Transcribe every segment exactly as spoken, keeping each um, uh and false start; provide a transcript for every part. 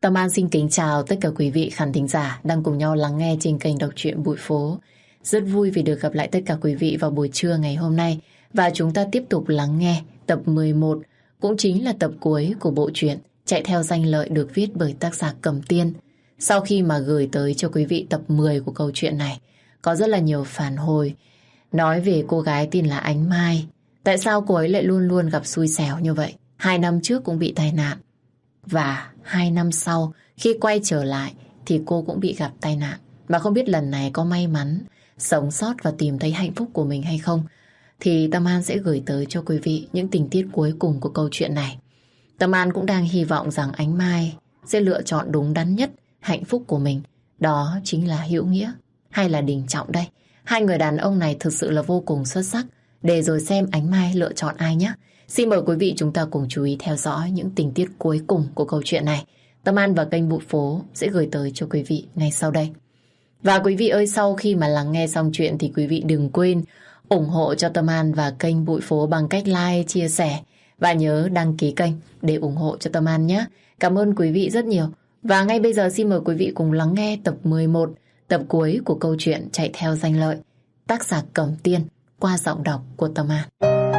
Tâm An xin kính chào tất cả quý vị khán thính giả đang cùng nhau lắng nghe trên kênh đọc truyện Bụi Phố. Rất vui vì được gặp lại tất cả quý vị vào buổi trưa ngày hôm nay. Và chúng ta tiếp tục lắng nghe tập mười một, cũng chính là tập cuối của bộ truyện Chạy theo danh lợi được viết bởi tác giả Cẩm Tiên. Sau khi mà gửi tới cho quý vị tập mười của câu chuyện này, có rất là nhiều phản hồi nói về cô gái tên là Ánh Mai. Tại sao cô ấy lại luôn luôn gặp xui xẻo như vậy? Hai năm trước cũng bị tai nạn. Và hai năm sau, khi quay trở lại thì cô cũng bị gặp tai nạn. Và không biết lần này có may mắn sống sót và tìm thấy hạnh phúc của mình hay không, thì Tâm An sẽ gửi tới cho quý vị những tình tiết cuối cùng của câu chuyện này. Tâm An cũng đang hy vọng rằng Ánh Mai sẽ lựa chọn đúng đắn nhất hạnh phúc của mình. Đó chính là Hữu Nghĩa hay là Đình Trọng đây. Hai người đàn ông này thực sự là vô cùng xuất sắc. Để rồi xem Ánh Mai lựa chọn ai nhé. Xin mời quý vị chúng ta cùng chú ý theo dõi những tình tiết cuối cùng của câu chuyện này. Tâm An và kênh Bụi Phố sẽ gửi tới cho quý vị ngay sau đây. Và quý vị ơi, sau khi mà lắng nghe xong chuyện thì quý vị đừng quên ủng hộ cho Tâm An và kênh Bụi Phố bằng cách like, chia sẻ và nhớ đăng ký kênh để ủng hộ cho Tâm An nhé. Cảm ơn quý vị rất nhiều. Và ngay bây giờ xin mời quý vị cùng lắng nghe tập mười một, tập cuối của câu chuyện Chạy theo danh lợi, tác giả Cẩm Tiên, qua giọng đọc của Tâm An.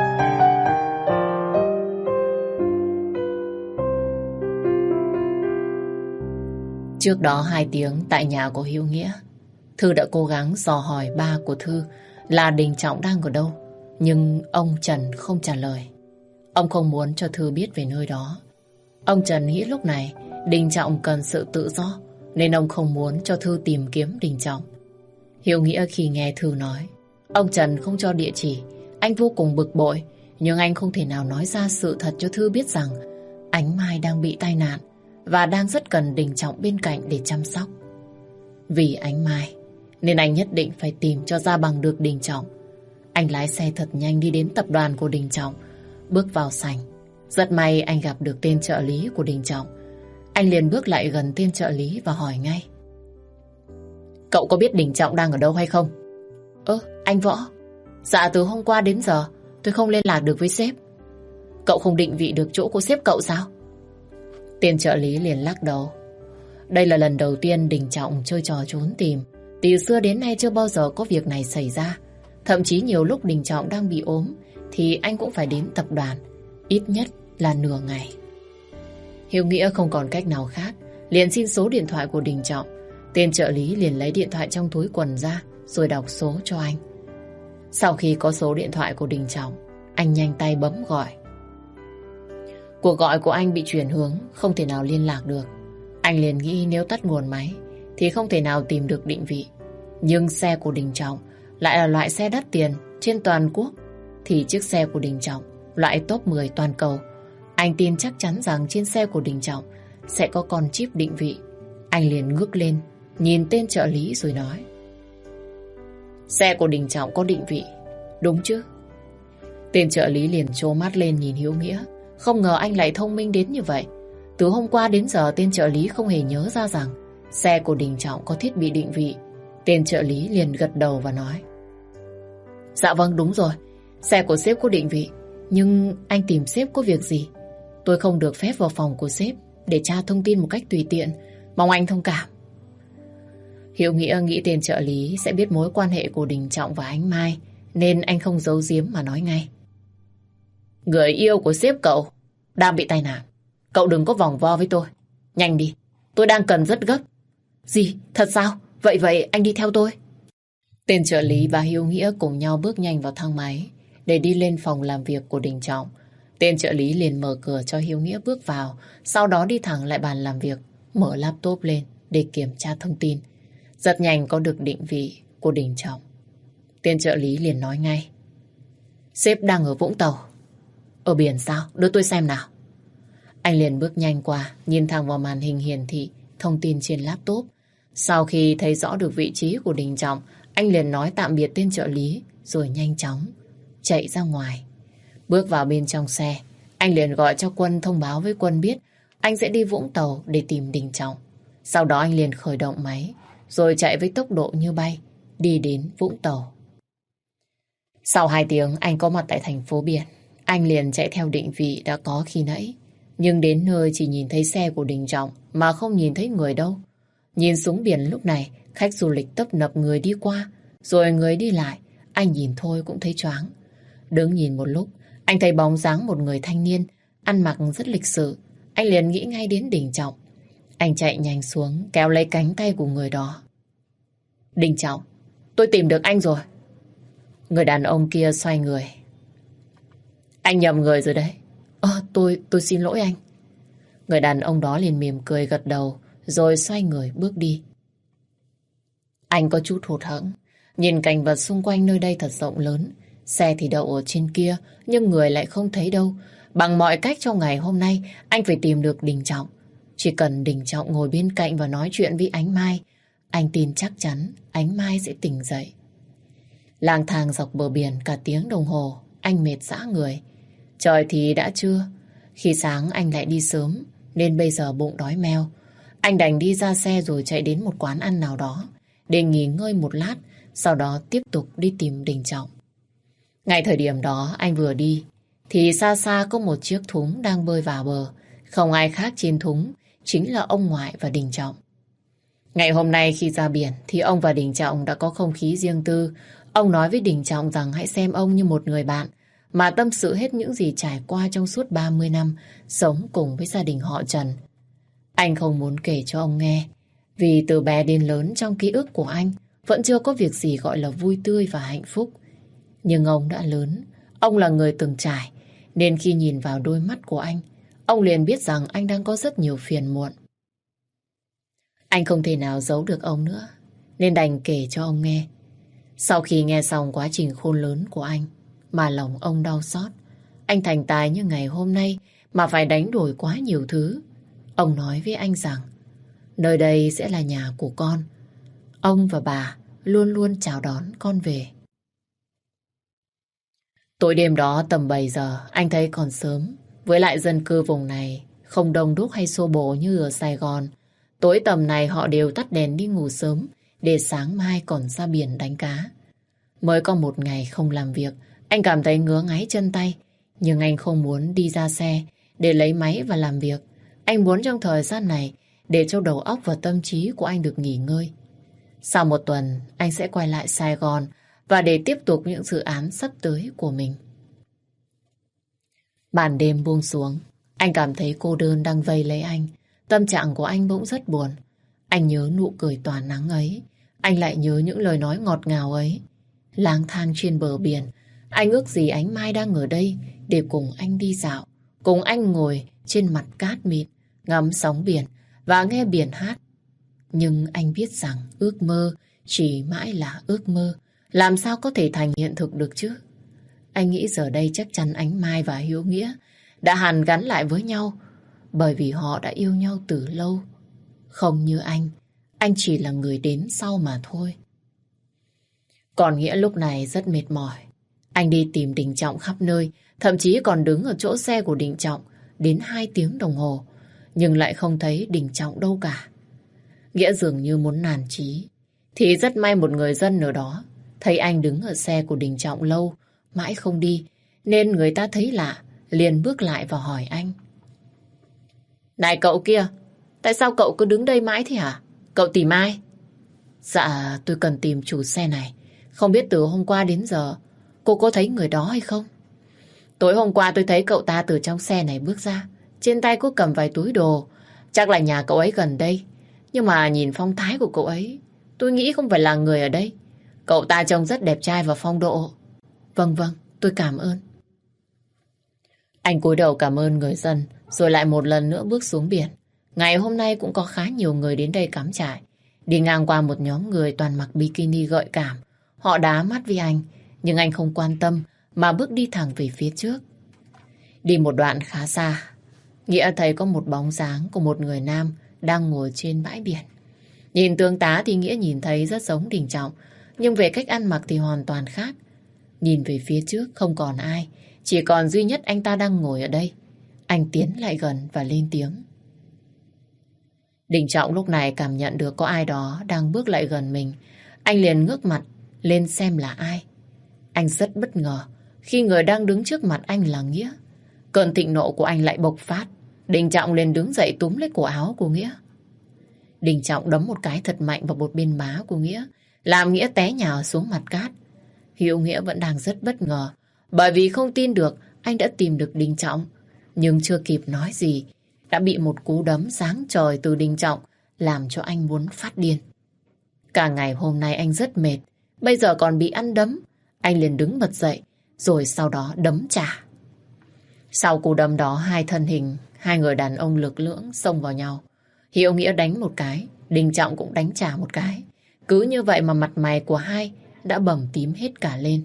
Trước đó hai tiếng tại nhà của Hữu Nghĩa, Thư đã cố gắng dò hỏi ba của Thư là Đình Trọng đang ở đâu, nhưng ông Trần không trả lời. Ông không muốn cho Thư biết về nơi đó. Ông Trần nghĩ lúc này Đình Trọng cần sự tự do, nên ông không muốn cho Thư tìm kiếm Đình Trọng. Hữu Nghĩa khi nghe Thư nói ông Trần không cho địa chỉ, anh vô cùng bực bội, nhưng anh không thể nào nói ra sự thật cho Thư biết rằng Ánh Mai đang bị tai nạn và đang rất cần Đình Trọng bên cạnh để chăm sóc. Vì Ánh Mai nên anh nhất định phải tìm cho ra bằng được Đình Trọng. Anh lái xe thật nhanh đi đến tập đoàn của Đình Trọng, bước vào sảnh. Rất may anh gặp được tên trợ lý của Đình Trọng. Anh liền bước lại gần tên trợ lý và hỏi ngay: Cậu có biết Đình Trọng đang ở đâu hay không? Ơ, anh Võ. Dạ từ hôm qua đến giờ tôi không liên lạc được với sếp. Cậu không định vị được chỗ của sếp cậu sao? Tên trợ lý liền lắc đầu. Đây là lần đầu tiên Đình Trọng chơi trò trốn tìm. Từ xưa đến nay chưa bao giờ có việc này xảy ra. Thậm chí nhiều lúc Đình Trọng đang bị ốm thì anh cũng phải đến tập đoàn, ít nhất là nửa ngày. Hiếu Nghĩa không còn cách nào khác, liền xin số điện thoại của Đình Trọng. Tên trợ lý liền lấy điện thoại trong túi quần ra rồi đọc số cho anh. Sau khi có số điện thoại của Đình Trọng, anh nhanh tay bấm gọi. Cuộc gọi của anh bị chuyển hướng, không thể nào liên lạc được. Anh liền nghĩ nếu tắt nguồn máy thì không thể nào tìm được định vị. Nhưng xe của Đình Trọng lại là loại xe đắt tiền trên toàn quốc, thì chiếc xe của Đình Trọng loại top mười toàn cầu. Anh tin chắc chắn rằng trên xe của Đình Trọng sẽ có con chip định vị. Anh liền ngước lên nhìn tên trợ lý rồi nói: Xe của Đình Trọng có định vị, đúng chứ? Tên trợ lý liền trố mắt lên nhìn Hiếu Nghĩa. Không ngờ anh lại thông minh đến như vậy. Từ hôm qua đến giờ tên trợ lý không hề nhớ ra rằng xe của Đình Trọng có thiết bị định vị. Tên trợ lý liền gật đầu và nói: Dạ vâng, đúng rồi, xe của sếp có định vị. Nhưng anh tìm sếp có việc gì? Tôi không được phép vào phòng của sếp để tra thông tin một cách tùy tiện, mong anh thông cảm. Hiếu Nghĩa nghĩ tên trợ lý sẽ biết mối quan hệ của Đình Trọng và Ánh Mai, nên anh không giấu giếm mà nói ngay: Người yêu của sếp cậu đang bị tai nạn. Cậu đừng có vòng vo với tôi. Nhanh đi, tôi đang cần rất gấp. Gì? Thật sao? Vậy vậy anh đi theo tôi. Tên trợ lý và Hiếu Nghĩa cùng nhau bước nhanh vào thang máy để đi lên phòng làm việc của Đình Trọng. Tên trợ lý liền mở cửa cho Hiếu Nghĩa bước vào, sau đó đi thẳng lại bàn làm việc, mở laptop lên để kiểm tra thông tin. Rất nhanh có được định vị của Đình Trọng. Tên trợ lý liền nói ngay: Sếp đang ở Vũng Tàu. Ở biển sao? Đưa tôi xem nào. Anh liền bước nhanh qua, nhìn thẳng vào màn hình hiển thị thông tin trên laptop. Sau khi thấy rõ được vị trí của Đình Trọng, anh liền nói tạm biệt tên trợ lý rồi nhanh chóng chạy ra ngoài. Bước vào bên trong xe, anh liền gọi cho Quân thông báo với Quân biết anh sẽ đi Vũng Tàu để tìm Đình Trọng. Sau đó anh liền khởi động máy rồi chạy với tốc độ như bay đi đến Vũng Tàu. Sau hai tiếng anh có mặt tại thành phố biển. Anh liền chạy theo định vị đã có khi nãy. Nhưng đến nơi chỉ nhìn thấy xe của Đình Trọng mà không nhìn thấy người đâu. Nhìn xuống biển lúc này, khách du lịch tấp nập người đi qua, rồi người đi lại, anh nhìn thôi cũng thấy choáng. Đứng nhìn một lúc, anh thấy bóng dáng một người thanh niên, ăn mặc rất lịch sự. Anh liền nghĩ ngay đến Đình Trọng. Anh chạy nhanh xuống, kéo lấy cánh tay của người đó. Đình Trọng, tôi tìm được anh rồi. Người đàn ông kia xoay người. Anh nhầm người rồi đấy. Ờ, tôi, tôi xin lỗi anh. Người đàn ông đó liền mỉm cười gật đầu, rồi xoay người bước đi. Anh có chút hụt hẫng, nhìn cảnh vật xung quanh nơi đây thật rộng lớn. Xe thì đậu ở trên kia, nhưng người lại không thấy đâu. Bằng mọi cách trong ngày hôm nay, anh phải tìm được Đình Trọng. Chỉ cần Đình Trọng ngồi bên cạnh và nói chuyện với Ánh Mai, anh tin chắc chắn Ánh Mai sẽ tỉnh dậy. Lang thang dọc bờ biển cả tiếng đồng hồ, anh mệt rã người. Trời thì đã trưa, khi sáng anh lại đi sớm, nên bây giờ bụng đói meo. Anh đành đi ra xe rồi chạy đến một quán ăn nào đó, để nghỉ ngơi một lát, sau đó tiếp tục đi tìm Đình Trọng. Ngay thời điểm đó anh vừa đi, thì xa xa có một chiếc thúng đang bơi vào bờ. Không ai khác trên thúng, chính là ông ngoại và Đình Trọng. Ngày hôm nay khi ra biển thì ông và Đình Trọng đã có không khí riêng tư. Ông nói với Đình Trọng rằng hãy xem ông như một người bạn, mà tâm sự hết những gì trải qua trong suốt ba mươi năm sống cùng với gia đình họ Trần. Anh không muốn kể cho ông nghe, vì từ bé đến lớn trong ký ức của anh vẫn chưa có việc gì gọi là vui tươi và hạnh phúc. Nhưng ông đã lớn, ông là người từng trải, nên khi nhìn vào đôi mắt của anh, ông liền biết rằng anh đang có rất nhiều phiền muộn. Anh không thể nào giấu được ông nữa, nên đành kể cho ông nghe. Sau khi nghe xong quá trình khôn lớn của anh, mà lòng ông đau xót. Anh thành tài như ngày hôm nay mà phải đánh đổi quá nhiều thứ. Ông nói với anh rằng nơi đây sẽ là nhà của con. Ông và bà luôn luôn chào đón con về. Tối đêm đó tầm bảy giờ, anh thấy còn sớm. Với lại dân cư vùng này không đông đúc hay xô bồ như ở Sài Gòn. Tối tầm này họ đều tắt đèn đi ngủ sớm, để sáng mai còn ra biển đánh cá. Mới có một ngày không làm việc, anh cảm thấy ngứa ngáy chân tay. Nhưng anh không muốn đi ra xe để lấy máy và làm việc. Anh muốn trong thời gian này để cho đầu óc và tâm trí của anh được nghỉ ngơi. Sau một tuần, anh sẽ quay lại Sài Gòn và để tiếp tục những dự án sắp tới của mình. Màn đêm buông xuống, anh cảm thấy cô đơn đang vây lấy anh. Tâm trạng của anh bỗng rất buồn. Anh nhớ nụ cười tỏa nắng ấy. Anh lại nhớ những lời nói ngọt ngào ấy. Lang thang trên bờ biển, anh ước gì Ánh Mai đang ở đây để cùng anh đi dạo, cùng anh ngồi trên mặt cát mịn, ngắm sóng biển và nghe biển hát. Nhưng anh biết rằng ước mơ chỉ mãi là ước mơ, làm sao có thể thành hiện thực được chứ? Anh nghĩ giờ đây chắc chắn Ánh Mai và Hiếu Nghĩa đã hàn gắn lại với nhau, bởi vì họ đã yêu nhau từ lâu. Không như anh, anh chỉ là người đến sau mà thôi. Còn Nghĩa lúc này rất mệt mỏi. Anh đi tìm Đình Trọng khắp nơi, thậm chí còn đứng ở chỗ xe của Đình Trọng đến hai tiếng đồng hồ, nhưng lại không thấy Đình Trọng đâu cả. Nghĩa dường như muốn nản chí. Thì rất may một người dân ở đó thấy anh đứng ở xe của Đình Trọng lâu, mãi không đi, nên người ta thấy lạ, liền bước lại và hỏi anh. Này cậu kia, tại sao cậu cứ đứng đây mãi thế hả? Cậu tìm ai? Dạ, tôi cần tìm chủ xe này. Không biết từ hôm qua đến giờ cô có thấy người đó hay không? Tối hôm qua tôi thấy cậu ta từ trong xe này bước ra, trên tay có cầm vài túi đồ. Chắc là nhà cậu ấy gần đây. Nhưng mà nhìn phong thái của cậu ấy, tôi nghĩ không phải là người ở đây. Cậu ta trông rất đẹp trai và phong độ. Vâng vâng, tôi cảm ơn. Anh cúi đầu cảm ơn người dân, rồi lại một lần nữa bước xuống biển. Ngày hôm nay cũng có khá nhiều người đến đây cắm trại. Đi ngang qua một nhóm người toàn mặc bikini gợi cảm. Họ đá mắt với anh, nhưng anh không quan tâm mà bước đi thẳng về phía trước. Đi một đoạn khá xa, Nghĩa thấy có một bóng dáng của một người nam đang ngồi trên bãi biển. Nhìn tướng tá thì Nghĩa nhìn thấy rất giống Đình Trọng, nhưng về cách ăn mặc thì hoàn toàn khác. Nhìn về phía trước không còn ai, chỉ còn duy nhất anh ta đang ngồi ở đây. Anh tiến lại gần và lên tiếng. Đình Trọng lúc này cảm nhận được có ai đó đang bước lại gần mình. Anh liền ngước mặt lên xem là ai. Anh rất bất ngờ khi người đang đứng trước mặt anh là Nghĩa. Cơn thịnh nộ của anh lại bộc phát. Đình Trọng liền đứng dậy túm lấy cổ áo của Nghĩa. Đình Trọng đấm một cái thật mạnh vào một bên má của Nghĩa, làm Nghĩa té nhào xuống mặt cát. Hiếu Nghĩa vẫn đang rất bất ngờ, bởi vì không tin được anh đã tìm được Đình Trọng. Nhưng chưa kịp nói gì, đã bị một cú đấm sáng trời từ Đình Trọng làm cho anh muốn phát điên. Cả ngày hôm nay anh rất mệt, bây giờ còn bị ăn đấm. Anh liền đứng bật dậy, rồi sau đó đấm trả. Sau cú đấm đó, hai thân hình, hai người đàn ông lực lưỡng xông vào nhau. Hiếu Nghĩa đánh một cái, Đình Trọng cũng đánh trả một cái. Cứ như vậy mà mặt mày của hai đã bầm tím hết cả lên.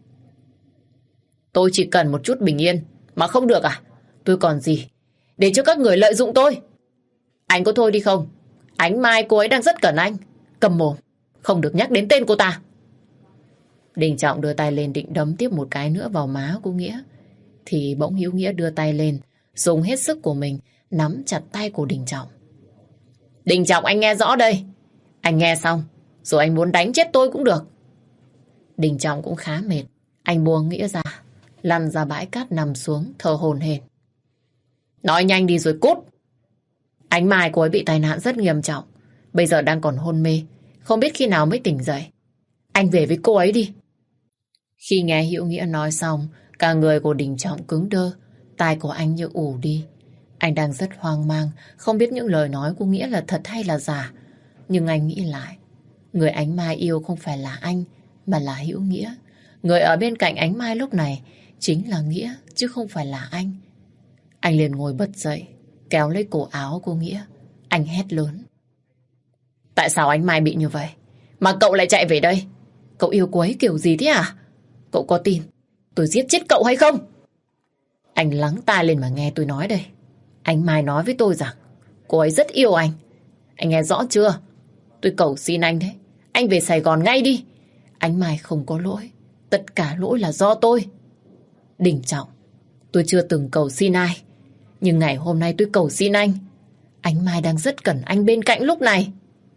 Tôi chỉ cần một chút bình yên, mà không được à? Tôi còn gì để cho các người lợi dụng tôi? Anh có thôi đi không? Ánh Mai cô ấy đang rất cần anh. Cầm mồm, không được nhắc đến tên cô ta. Đình Trọng đưa tay lên định đấm tiếp một cái nữa vào má của Nghĩa, thì bỗng Hiếu Nghĩa đưa tay lên, dùng hết sức của mình nắm chặt tay của Đình Trọng. Đình Trọng, anh nghe rõ đây. Anh nghe xong, rồi anh muốn đánh chết tôi cũng được. Đình Trọng cũng khá mệt. Anh buông Nghĩa ra, lăn ra bãi cát nằm xuống, thở hổn hển. Nói nhanh đi rồi cút. Ánh Mai cô ấy bị tai nạn rất nghiêm trọng, bây giờ đang còn hôn mê, không biết khi nào mới tỉnh dậy. Anh về với cô ấy đi. Khi nghe Hiếu Nghĩa nói xong, cả người của Đình Trọng cứng đơ, tai của anh như ù đi. Anh đang rất hoang mang, không biết những lời nói của Nghĩa là thật hay là giả. Nhưng anh nghĩ lại, người Ánh Mai yêu không phải là anh, mà là Hiếu Nghĩa. Người ở bên cạnh Ánh Mai lúc này chính là Nghĩa, chứ không phải là anh. Anh liền ngồi bật dậy, kéo lấy cổ áo của Nghĩa. Anh hét lớn. Tại sao Ánh Mai bị như vậy, mà cậu lại chạy về đây? Cậu yêu cô ấy kiểu gì thế à? Cậu có tin tôi giết chết cậu hay không? Anh lắng tai lên mà nghe tôi nói đây. Ánh Mai nói với tôi rằng cô ấy rất yêu anh. Anh nghe rõ chưa? Tôi cầu xin anh đấy, anh về Sài Gòn ngay đi. Ánh Mai không có lỗi, tất cả lỗi là do tôi. Đình Trọng, tôi chưa từng cầu xin ai, nhưng ngày hôm nay tôi cầu xin anh. Ánh Mai đang rất cần anh bên cạnh lúc này.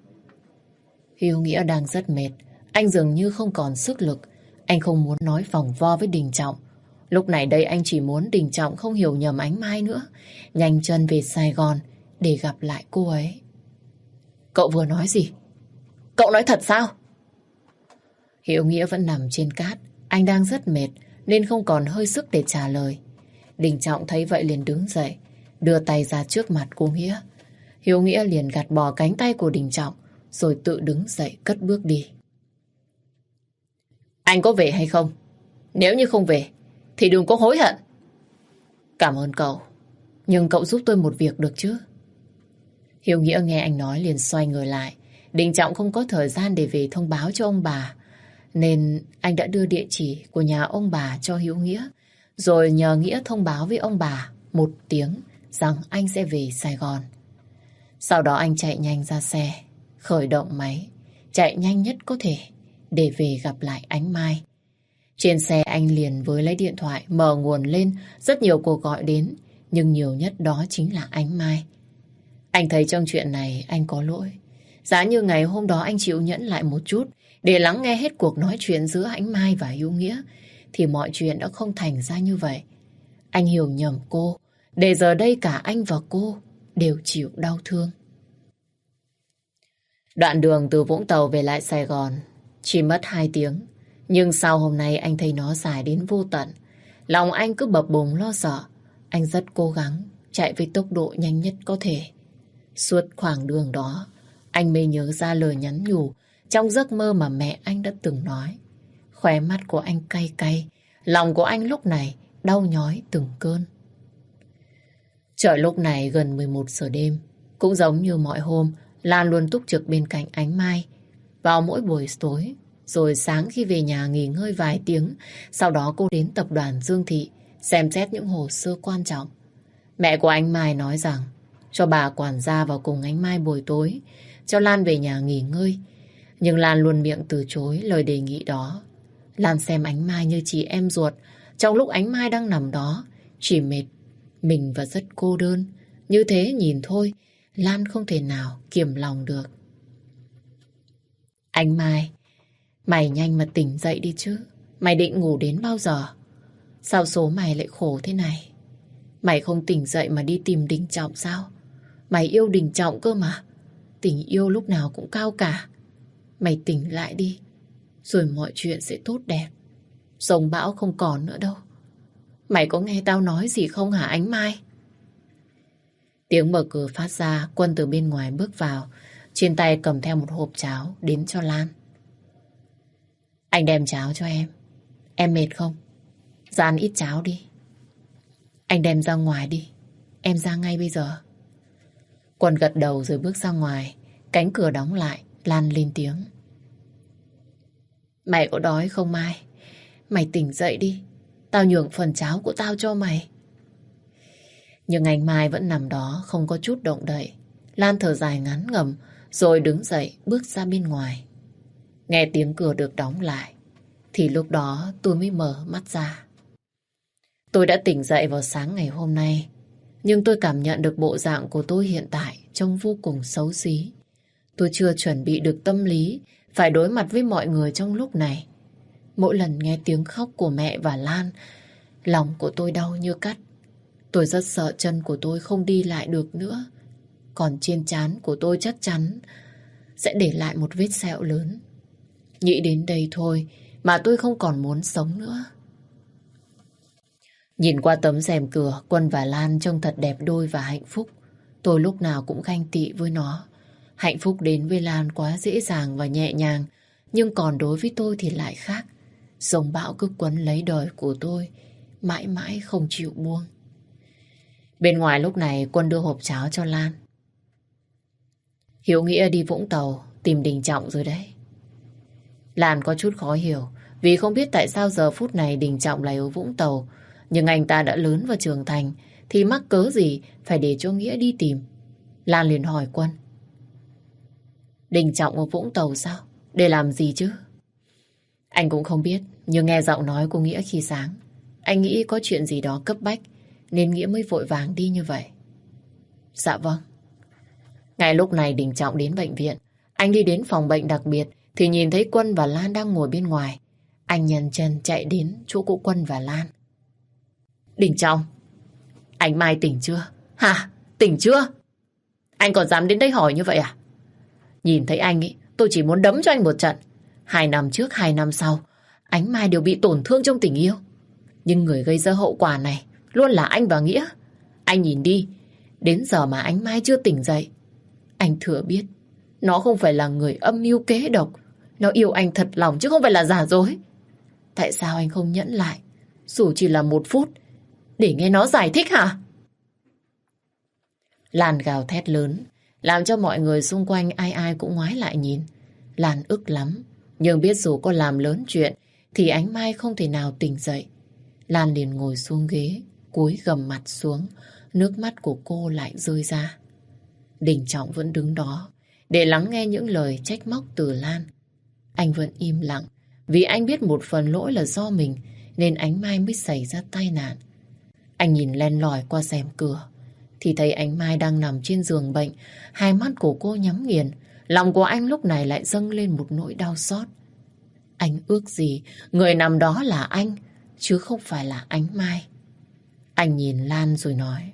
Hiếu Nghĩa đang rất mệt, anh dường như không còn sức lực. Anh không muốn nói vòng vo với Đình Trọng. Lúc này đây anh chỉ muốn Đình Trọng không hiểu nhầm Ánh Mai nữa, nhanh chân về Sài Gòn để gặp lại cô ấy. Cậu vừa nói gì? Cậu nói thật sao? Hiếu Nghĩa vẫn nằm trên cát. Anh đang rất mệt nên không còn hơi sức để trả lời. Đình Trọng thấy vậy liền đứng dậy, đưa tay ra trước mặt cô Nghĩa. Hiếu Nghĩa liền gạt bỏ cánh tay của Đình Trọng, rồi tự đứng dậy cất bước đi. Anh có về hay không? Nếu như không về thì đừng có hối hận. Cảm ơn cậu, nhưng cậu giúp tôi một việc được chứ? Hiếu Nghĩa nghe anh nói liền xoay người lại. Đình Trọng không có thời gian để về thông báo cho ông bà, nên anh đã đưa địa chỉ của nhà ông bà cho Hiếu Nghĩa, rồi nhờ Nghĩa thông báo với ông bà một tiếng rằng anh sẽ về Sài Gòn. Sau đó anh chạy nhanh ra xe, khởi động máy, chạy nhanh nhất có thể để về gặp lại Ánh Mai. Trên xe anh liền với lấy điện thoại mở nguồn lên, rất nhiều cuộc gọi đến, nhưng nhiều nhất đó chính là Ánh Mai. Anh thấy trong chuyện này anh có lỗi. Giá như ngày hôm đó anh chịu nhẫn lại một chút để lắng nghe hết cuộc nói chuyện giữa Ánh Mai và Hiếu Nghĩa, thì mọi chuyện đã không thành ra như vậy. Anh hiểu nhầm cô, để giờ đây cả anh và cô đều chịu đau thương. Đoạn đường từ Vũng Tàu về lại Sài Gòn chỉ mất hai tiếng. Nhưng sau hôm nay anh thấy nó dài đến vô tận. Lòng anh cứ bập bùng lo sợ. Anh rất cố gắng chạy với tốc độ nhanh nhất có thể. Suốt khoảng đường đó, anh mới nhớ ra lời nhắn nhủ trong giấc mơ mà mẹ anh đã từng nói. Khóe mắt của anh cay cay, lòng của anh lúc này đau nhói từng cơn. Trời lúc này gần mười một giờ đêm. Cũng giống như mọi hôm, Lan luôn túc trực bên cạnh Ánh Mai vào mỗi buổi tối. Rồi sáng khi về nhà nghỉ ngơi vài tiếng, sau đó cô đến tập đoàn Dương Thị xem xét những hồ sơ quan trọng. Mẹ của Ánh Mai nói rằng cho bà quản gia vào cùng Ánh Mai buổi tối, cho Lan về nhà nghỉ ngơi. Nhưng Lan luôn miệng từ chối lời đề nghị đó. Lan xem Ánh Mai như chị em ruột. Trong lúc Ánh Mai đang nằm đó, chỉ mệt mình và rất cô đơn. Như thế nhìn thôi, Lan không thể nào kiềm lòng được. Ánh Mai, mày nhanh mà tỉnh dậy đi chứ. Mày định ngủ đến bao giờ? Sao số mày lại khổ thế này? Mày không tỉnh dậy mà đi tìm Đình Trọng sao? Mày yêu Đình Trọng cơ mà. Tình yêu lúc nào cũng cao cả. Mày tỉnh lại đi, rồi mọi chuyện sẽ tốt đẹp. Dòng bão không còn nữa đâu. Mày có nghe tao nói gì không hả Ánh Mai? Tiếng mở cửa phát ra, Quân từ bên ngoài bước vào, trên tay cầm theo một hộp cháo đến cho Lan. Anh đem cháo cho em. Em mệt không? Ra ăn ít cháo đi. Anh đem ra ngoài đi. Em ra ngay bây giờ. Quân gật đầu rồi bước ra ngoài. Cánh cửa đóng lại, Lan lên tiếng. Mày có đói không Mai? Mày tỉnh dậy đi. Tao nhường phần cháo của tao cho mày. Nhưng anh Mai vẫn nằm đó, không có chút động đậy. Lan thở dài ngắn ngẩm, rồi đứng dậy bước ra bên ngoài. Nghe tiếng cửa được đóng lại, thì lúc đó tôi mới mở mắt ra. Tôi đã tỉnh dậy vào sáng ngày hôm nay, nhưng tôi cảm nhận được bộ dạng của tôi hiện tại trông vô cùng xấu xí. Tôi chưa chuẩn bị được tâm lý phải đối mặt với mọi người trong lúc này. Mỗi lần nghe tiếng khóc của mẹ và Lan, lòng của tôi đau như cắt. Tôi rất sợ chân của tôi không đi lại được nữa. Còn trên trán của tôi chắc chắn sẽ để lại một vết sẹo lớn. Nghĩ đến đây thôi mà tôi không còn muốn sống nữa. Nhìn qua tấm rèm cửa, Quân và Lan trông thật đẹp đôi và hạnh phúc. Tôi lúc nào cũng ganh tị với nó. Hạnh phúc đến với Lan quá dễ dàng và nhẹ nhàng, nhưng còn đối với tôi thì lại khác. Dòng bão cứ quấn lấy đời của tôi, mãi mãi không chịu buông. Bên ngoài lúc này Quân đưa hộp cháo cho Lan. Hiếu Nghĩa đi Vũng Tàu tìm Đình Trọng rồi đấy. Lan có chút khó hiểu vì không biết tại sao giờ phút này Đình Trọng lại ở Vũng Tàu. Nhưng anh ta đã lớn và trưởng thành thì mắc cớ gì phải để cho Nghĩa đi tìm. Lan liền hỏi Quân. Đình Trọng ở Vũng Tàu sao? Để làm gì chứ? Anh cũng không biết, nhưng nghe giọng nói của Nghĩa khi sáng, anh nghĩ có chuyện gì đó cấp bách nên Nghĩa mới vội vàng đi như vậy. Dạ vâng. Ngay lúc này Đình Trọng đến bệnh viện. Anh đi đến phòng bệnh đặc biệt thì nhìn thấy Quân và Lan đang ngồi bên ngoài. Anh nhanh chân chạy đến chỗ của Quân và Lan. Đình Trọng, anh Mai tỉnh chưa? Hả? Tỉnh chưa? Anh còn dám đến đây hỏi như vậy à? Nhìn thấy anh ấy, tôi chỉ muốn đấm cho anh một trận. Hai năm trước, hai năm sau, Ánh Mai đều bị tổn thương trong tình yêu. Nhưng người gây ra hậu quả này luôn là anh và Nghĩa. Anh nhìn đi, đến giờ mà Ánh Mai chưa tỉnh dậy. Anh thừa biết, nó không phải là người âm mưu kế độc. Nó yêu anh thật lòng chứ không phải là giả dối. Tại sao anh không nhẫn lại, dù chỉ là một phút, để nghe nó giải thích hả? Lan gào thét lớn, làm cho mọi người xung quanh ai ai cũng ngoái lại nhìn. Lan ức lắm, nhưng biết dù có làm lớn chuyện thì Ánh Mai không thể nào tỉnh dậy. Lan liền ngồi xuống ghế, cúi gằm mặt xuống, nước mắt của cô lại rơi ra. Đình Trọng vẫn đứng đó để lắng nghe những lời trách móc từ Lan. Anh vẫn im lặng vì anh biết một phần lỗi là do mình nên Ánh Mai mới xảy ra tai nạn. Anh nhìn len lỏi qua rèm cửa thì thấy Ánh Mai đang nằm trên giường bệnh, hai mắt của cô nhắm nghiền. Lòng của anh lúc này lại dâng lên một nỗi đau xót. Anh ước gì người nằm đó là anh, chứ không phải là Ánh Mai. Anh nhìn Lan rồi nói.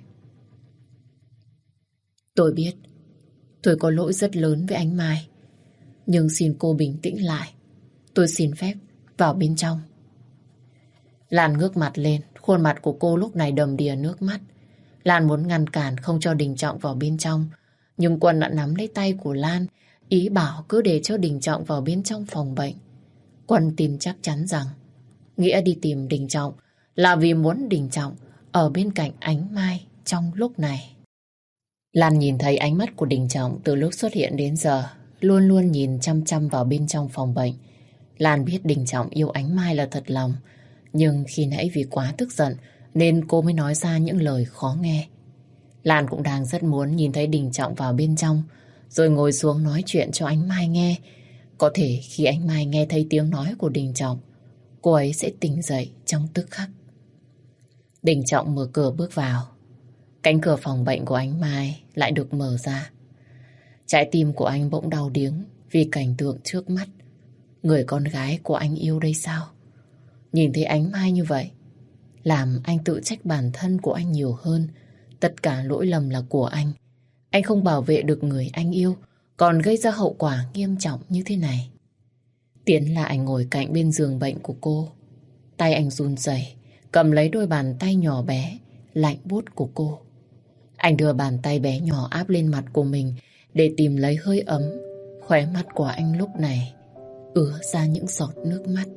Tôi biết, tôi có lỗi rất lớn với Ánh Mai. Nhưng xin cô bình tĩnh lại. Tôi xin phép vào bên trong. Lan ngước mặt lên, khuôn mặt của cô lúc này đầm đìa nước mắt. Lan muốn ngăn cản không cho Đình Trọng vào bên trong. Nhưng Quân đã nắm lấy tay của Lan, ý bảo cứ để cho Đình Trọng vào bên trong phòng bệnh. Quân tin chắc chắn rằng Nghĩa đi tìm Đình Trọng là vì muốn Đình Trọng ở bên cạnh Ánh Mai trong lúc này. Lan nhìn thấy ánh mắt của Đình Trọng từ lúc xuất hiện đến giờ, luôn luôn nhìn chăm chăm vào bên trong phòng bệnh. Lan biết Đình Trọng yêu Ánh Mai là thật lòng, nhưng khi nãy vì quá tức giận nên cô mới nói ra những lời khó nghe. Lan cũng đang rất muốn nhìn thấy Đình Trọng vào bên trong, rồi ngồi xuống nói chuyện cho Ánh Mai nghe. Có thể khi Ánh Mai nghe thấy tiếng nói của Đình Trọng, cô ấy sẽ tỉnh dậy trong tức khắc. Đình Trọng mở cửa bước vào. Cánh cửa phòng bệnh của Ánh Mai lại được mở ra. Trái tim của anh bỗng đau điếng vì cảnh tượng trước mắt. Người con gái của anh yêu đây sao? Nhìn thấy Ánh Mai như vậy, làm anh tự trách bản thân của anh nhiều hơn. Tất cả lỗi lầm là của anh. Anh không bảo vệ được người anh yêu, còn gây ra hậu quả nghiêm trọng như thế này. Tiến lại ngồi cạnh bên giường bệnh của cô. Tay anh run rẩy, cầm lấy đôi bàn tay nhỏ bé, lạnh buốt của cô. Anh đưa bàn tay bé nhỏ áp lên mặt của mình để tìm lấy hơi ấm. Khóe mắt của anh lúc này ứa ra những giọt nước mắt.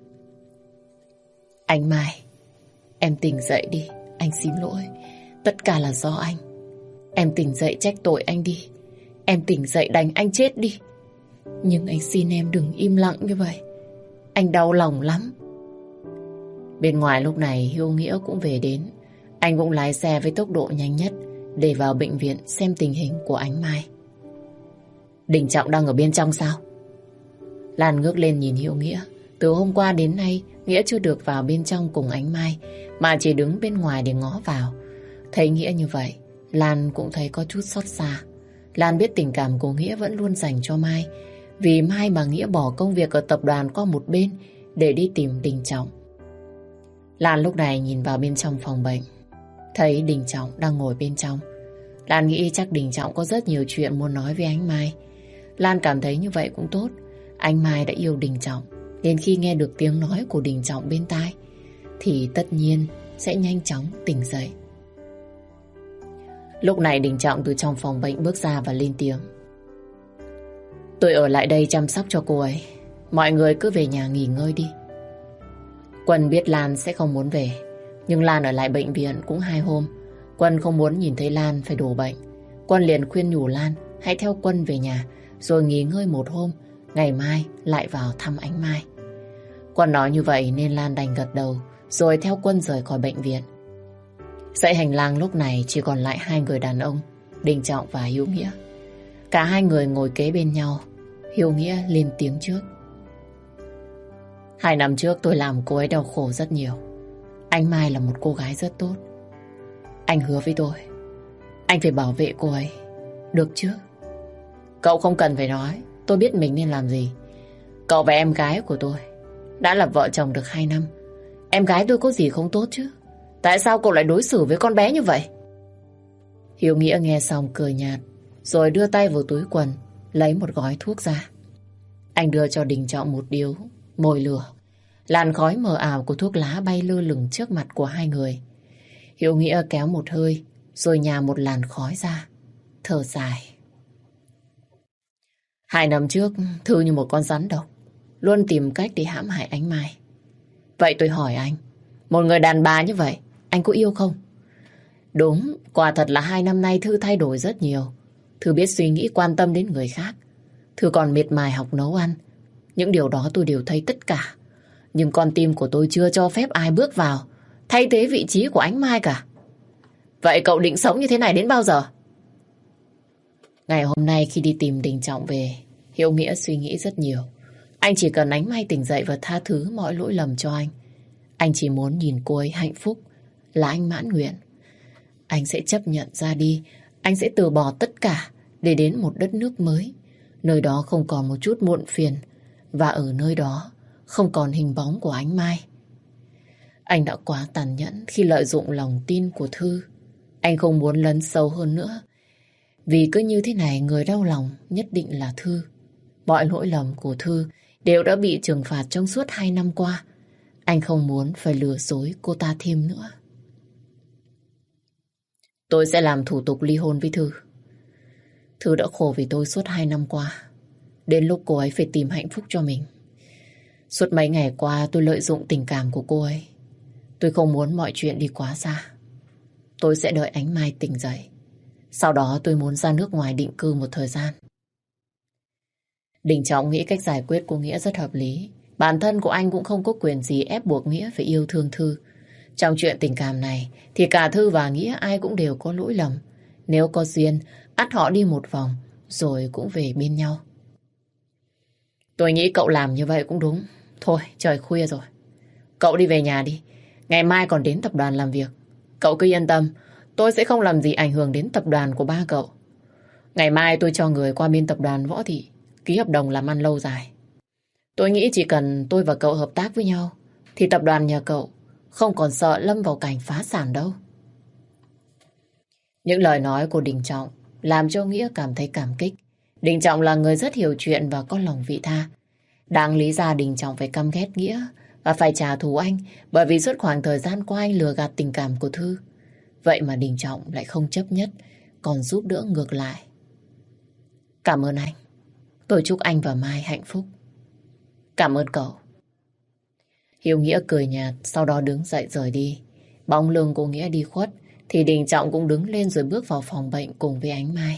Anh Mai, em tỉnh dậy đi, anh xin lỗi. Tất cả là do anh. Em tỉnh dậy trách tội anh đi. Em tỉnh dậy đánh anh chết đi. Nhưng anh xin em đừng im lặng như vậy. Anh đau lòng lắm. Bên ngoài lúc này Hiếu Nghĩa cũng về đến. Anh cũng lái xe với tốc độ nhanh nhất để vào bệnh viện xem tình hình của anh Mai. Đình Trọng đang ở bên trong sao? Lan ngước lên nhìn Hiếu Nghĩa. Từ hôm qua đến nay Nghĩa chưa được vào bên trong cùng ánh Mai, mà chỉ đứng bên ngoài để ngó vào. Thấy Nghĩa như vậy, Lan cũng thấy có chút xót xa. Lan biết tình cảm của Nghĩa vẫn luôn dành cho Mai, vì Mai mà Nghĩa bỏ công việc ở tập đoàn qua một bên để đi tìm Đình Trọng. Lan lúc này nhìn vào bên trong phòng bệnh, thấy Đình Trọng đang ngồi bên trong. Lan nghĩ chắc Đình Trọng có rất nhiều chuyện muốn nói với anh Mai. Lan cảm thấy như vậy cũng tốt. Anh Mai đã yêu Đình Trọng, nên khi nghe được tiếng nói của Đình Trọng bên tai thì tất nhiên sẽ nhanh chóng tỉnh dậy. Lúc này Đình Trọng từ trong phòng bệnh bước ra và lên tiếng. Tôi ở lại đây chăm sóc cho cô ấy. Mọi người cứ về nhà nghỉ ngơi đi. Quân biết Lan sẽ không muốn về, nhưng Lan ở lại bệnh viện cũng hai hôm. Quân không muốn nhìn thấy Lan phải đổ bệnh. Quân liền khuyên nhủ Lan hãy theo Quân về nhà rồi nghỉ ngơi một hôm, ngày mai lại vào thăm ánh Mai. Quân nói như vậy nên Lan đành gật đầu rồi theo Quân rời khỏi bệnh viện. Dãy hành lang lúc này chỉ còn lại hai người đàn ông, Đình Trọng và Hiếu Nghĩa. Cả hai người ngồi kế bên nhau. Hiếu Nghĩa lên tiếng trước. Hai năm trước tôi làm cô ấy đau khổ rất nhiều. Anh Mai là một cô gái rất tốt. Anh hứa với tôi, anh phải bảo vệ cô ấy, được chứ? Cậu không cần phải nói, tôi biết mình nên làm gì. Cậu và em gái của tôi đã là vợ chồng được hai năm. Em gái tôi có gì không tốt chứ? Tại sao cậu lại đối xử với con bé như vậy? Hiếu Nghĩa nghe xong cười nhạt, rồi đưa tay vào túi quần lấy một gói thuốc ra. Anh đưa cho Đình Trọng một điếu, mồi lửa. Làn khói mờ ảo của thuốc lá bay lơ lửng trước mặt của hai người. Hiếu Nghĩa kéo một hơi, rồi nhả một làn khói ra, thở dài. Hai năm trước, Thư như một con rắn độc, luôn tìm cách để hãm hại ánh Mai. Vậy tôi hỏi anh, một người đàn bà như vậy, anh có yêu không? Đúng, quả thật là hai năm nay Thư thay đổi rất nhiều. Thư biết suy nghĩ quan tâm đến người khác. Thư còn miệt mài học nấu ăn. Những điều đó tôi đều thấy tất cả. Nhưng con tim của tôi chưa cho phép ai bước vào thay thế vị trí của ánh Mai cả. Vậy cậu định sống như thế này đến bao giờ? Ngày hôm nay khi đi tìm Đình Trọng về, Hiếu Nghĩa suy nghĩ rất nhiều. Anh chỉ cần ánh Mai tỉnh dậy và tha thứ mọi lỗi lầm cho anh. Anh chỉ muốn nhìn cô ấy hạnh phúc là anh mãn nguyện. Anh sẽ chấp nhận ra đi. Anh sẽ từ bỏ tất cả để đến một đất nước mới. Nơi đó không còn một chút muộn phiền, và ở nơi đó không còn hình bóng của ánh Mai. Anh đã quá tàn nhẫn khi lợi dụng lòng tin của Thư. Anh không muốn lấn sâu hơn nữa. Vì cứ như thế này người đau lòng nhất định là Thư. Mọi lỗi lầm của Thư đều đã bị trừng phạt trong suốt hai năm qua. Anh không muốn phải lừa dối cô ta thêm nữa. Tôi sẽ làm thủ tục ly hôn với Thư. Thư đã khổ vì tôi suốt hai năm qua. Đến lúc cô ấy phải tìm hạnh phúc cho mình. Suốt mấy ngày qua tôi lợi dụng tình cảm của cô ấy. Tôi không muốn mọi chuyện đi quá xa. Tôi sẽ đợi ánh Mai tỉnh dậy. Sau đó tôi muốn ra nước ngoài định cư một thời gian. Đình Trọng nghĩ cách giải quyết của Nghĩa rất hợp lý. Bản thân của anh cũng không có quyền gì ép buộc Nghĩa phải yêu thương Thư. Trong chuyện tình cảm này thì cả Thư và Nghĩa ai cũng đều có lỗi lầm. Nếu có duyên, ắt họ đi một vòng rồi cũng về bên nhau. Tôi nghĩ cậu làm như vậy cũng đúng. Thôi, trời khuya rồi. Cậu đi về nhà đi. Ngày mai còn đến tập đoàn làm việc. Cậu cứ yên tâm, tôi sẽ không làm gì ảnh hưởng đến tập đoàn của ba cậu. Ngày mai tôi cho người qua bên tập đoàn Võ Thị ký hợp đồng làm ăn lâu dài. Tôi nghĩ chỉ cần tôi và cậu hợp tác với nhau thì tập đoàn nhà cậu không còn sợ lâm vào cảnh phá sản đâu. Những lời nói của Đình Trọng làm cho Nghĩa cảm thấy cảm kích. Đình Trọng là người rất hiểu chuyện và có lòng vị tha. Đáng lý ra Đình Trọng phải căm ghét Nghĩa và phải trả thù anh bởi vì suốt khoảng thời gian qua anh lừa gạt tình cảm của Thư. Vậy mà Đình Trọng lại không chấp nhất, còn giúp đỡ ngược lại. Cảm ơn anh. Tôi chúc anh và Mai hạnh phúc. Cảm ơn cậu. Hiếu Nghĩa cười nhạt, sau đó đứng dậy rời đi. Bóng lưng của Nghĩa đi khuất, thì Đình Trọng cũng đứng lên rồi bước vào phòng bệnh cùng với Ánh Mai.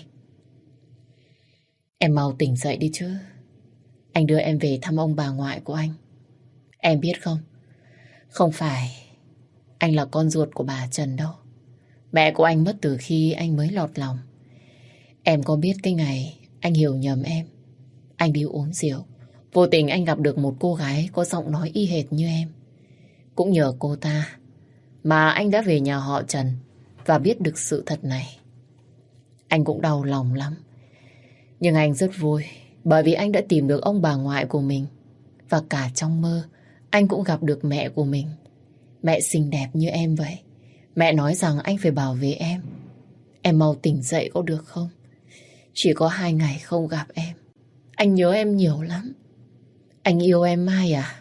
Em mau tỉnh dậy đi chứ. Anh đưa em về thăm ông bà ngoại của anh. Em biết không, không phải anh là con ruột của bà Trần đâu. Mẹ của anh mất từ khi anh mới lọt lòng. Em có biết cái ngày anh hiểu nhầm em, anh đi uống rượu, vô tình anh gặp được một cô gái có giọng nói y hệt như em. Cũng nhờ cô ta mà anh đã về nhà họ Trần và biết được sự thật này. Anh cũng đau lòng lắm. Nhưng anh rất vui bởi vì anh đã tìm được ông bà ngoại của mình. Và cả trong mơ anh cũng gặp được mẹ của mình. Mẹ xinh đẹp như em vậy. Mẹ nói rằng anh phải bảo vệ em. Em mau tỉnh dậy có được không? Chỉ có hai ngày không gặp em, anh nhớ em nhiều lắm. Anh yêu em Mai à?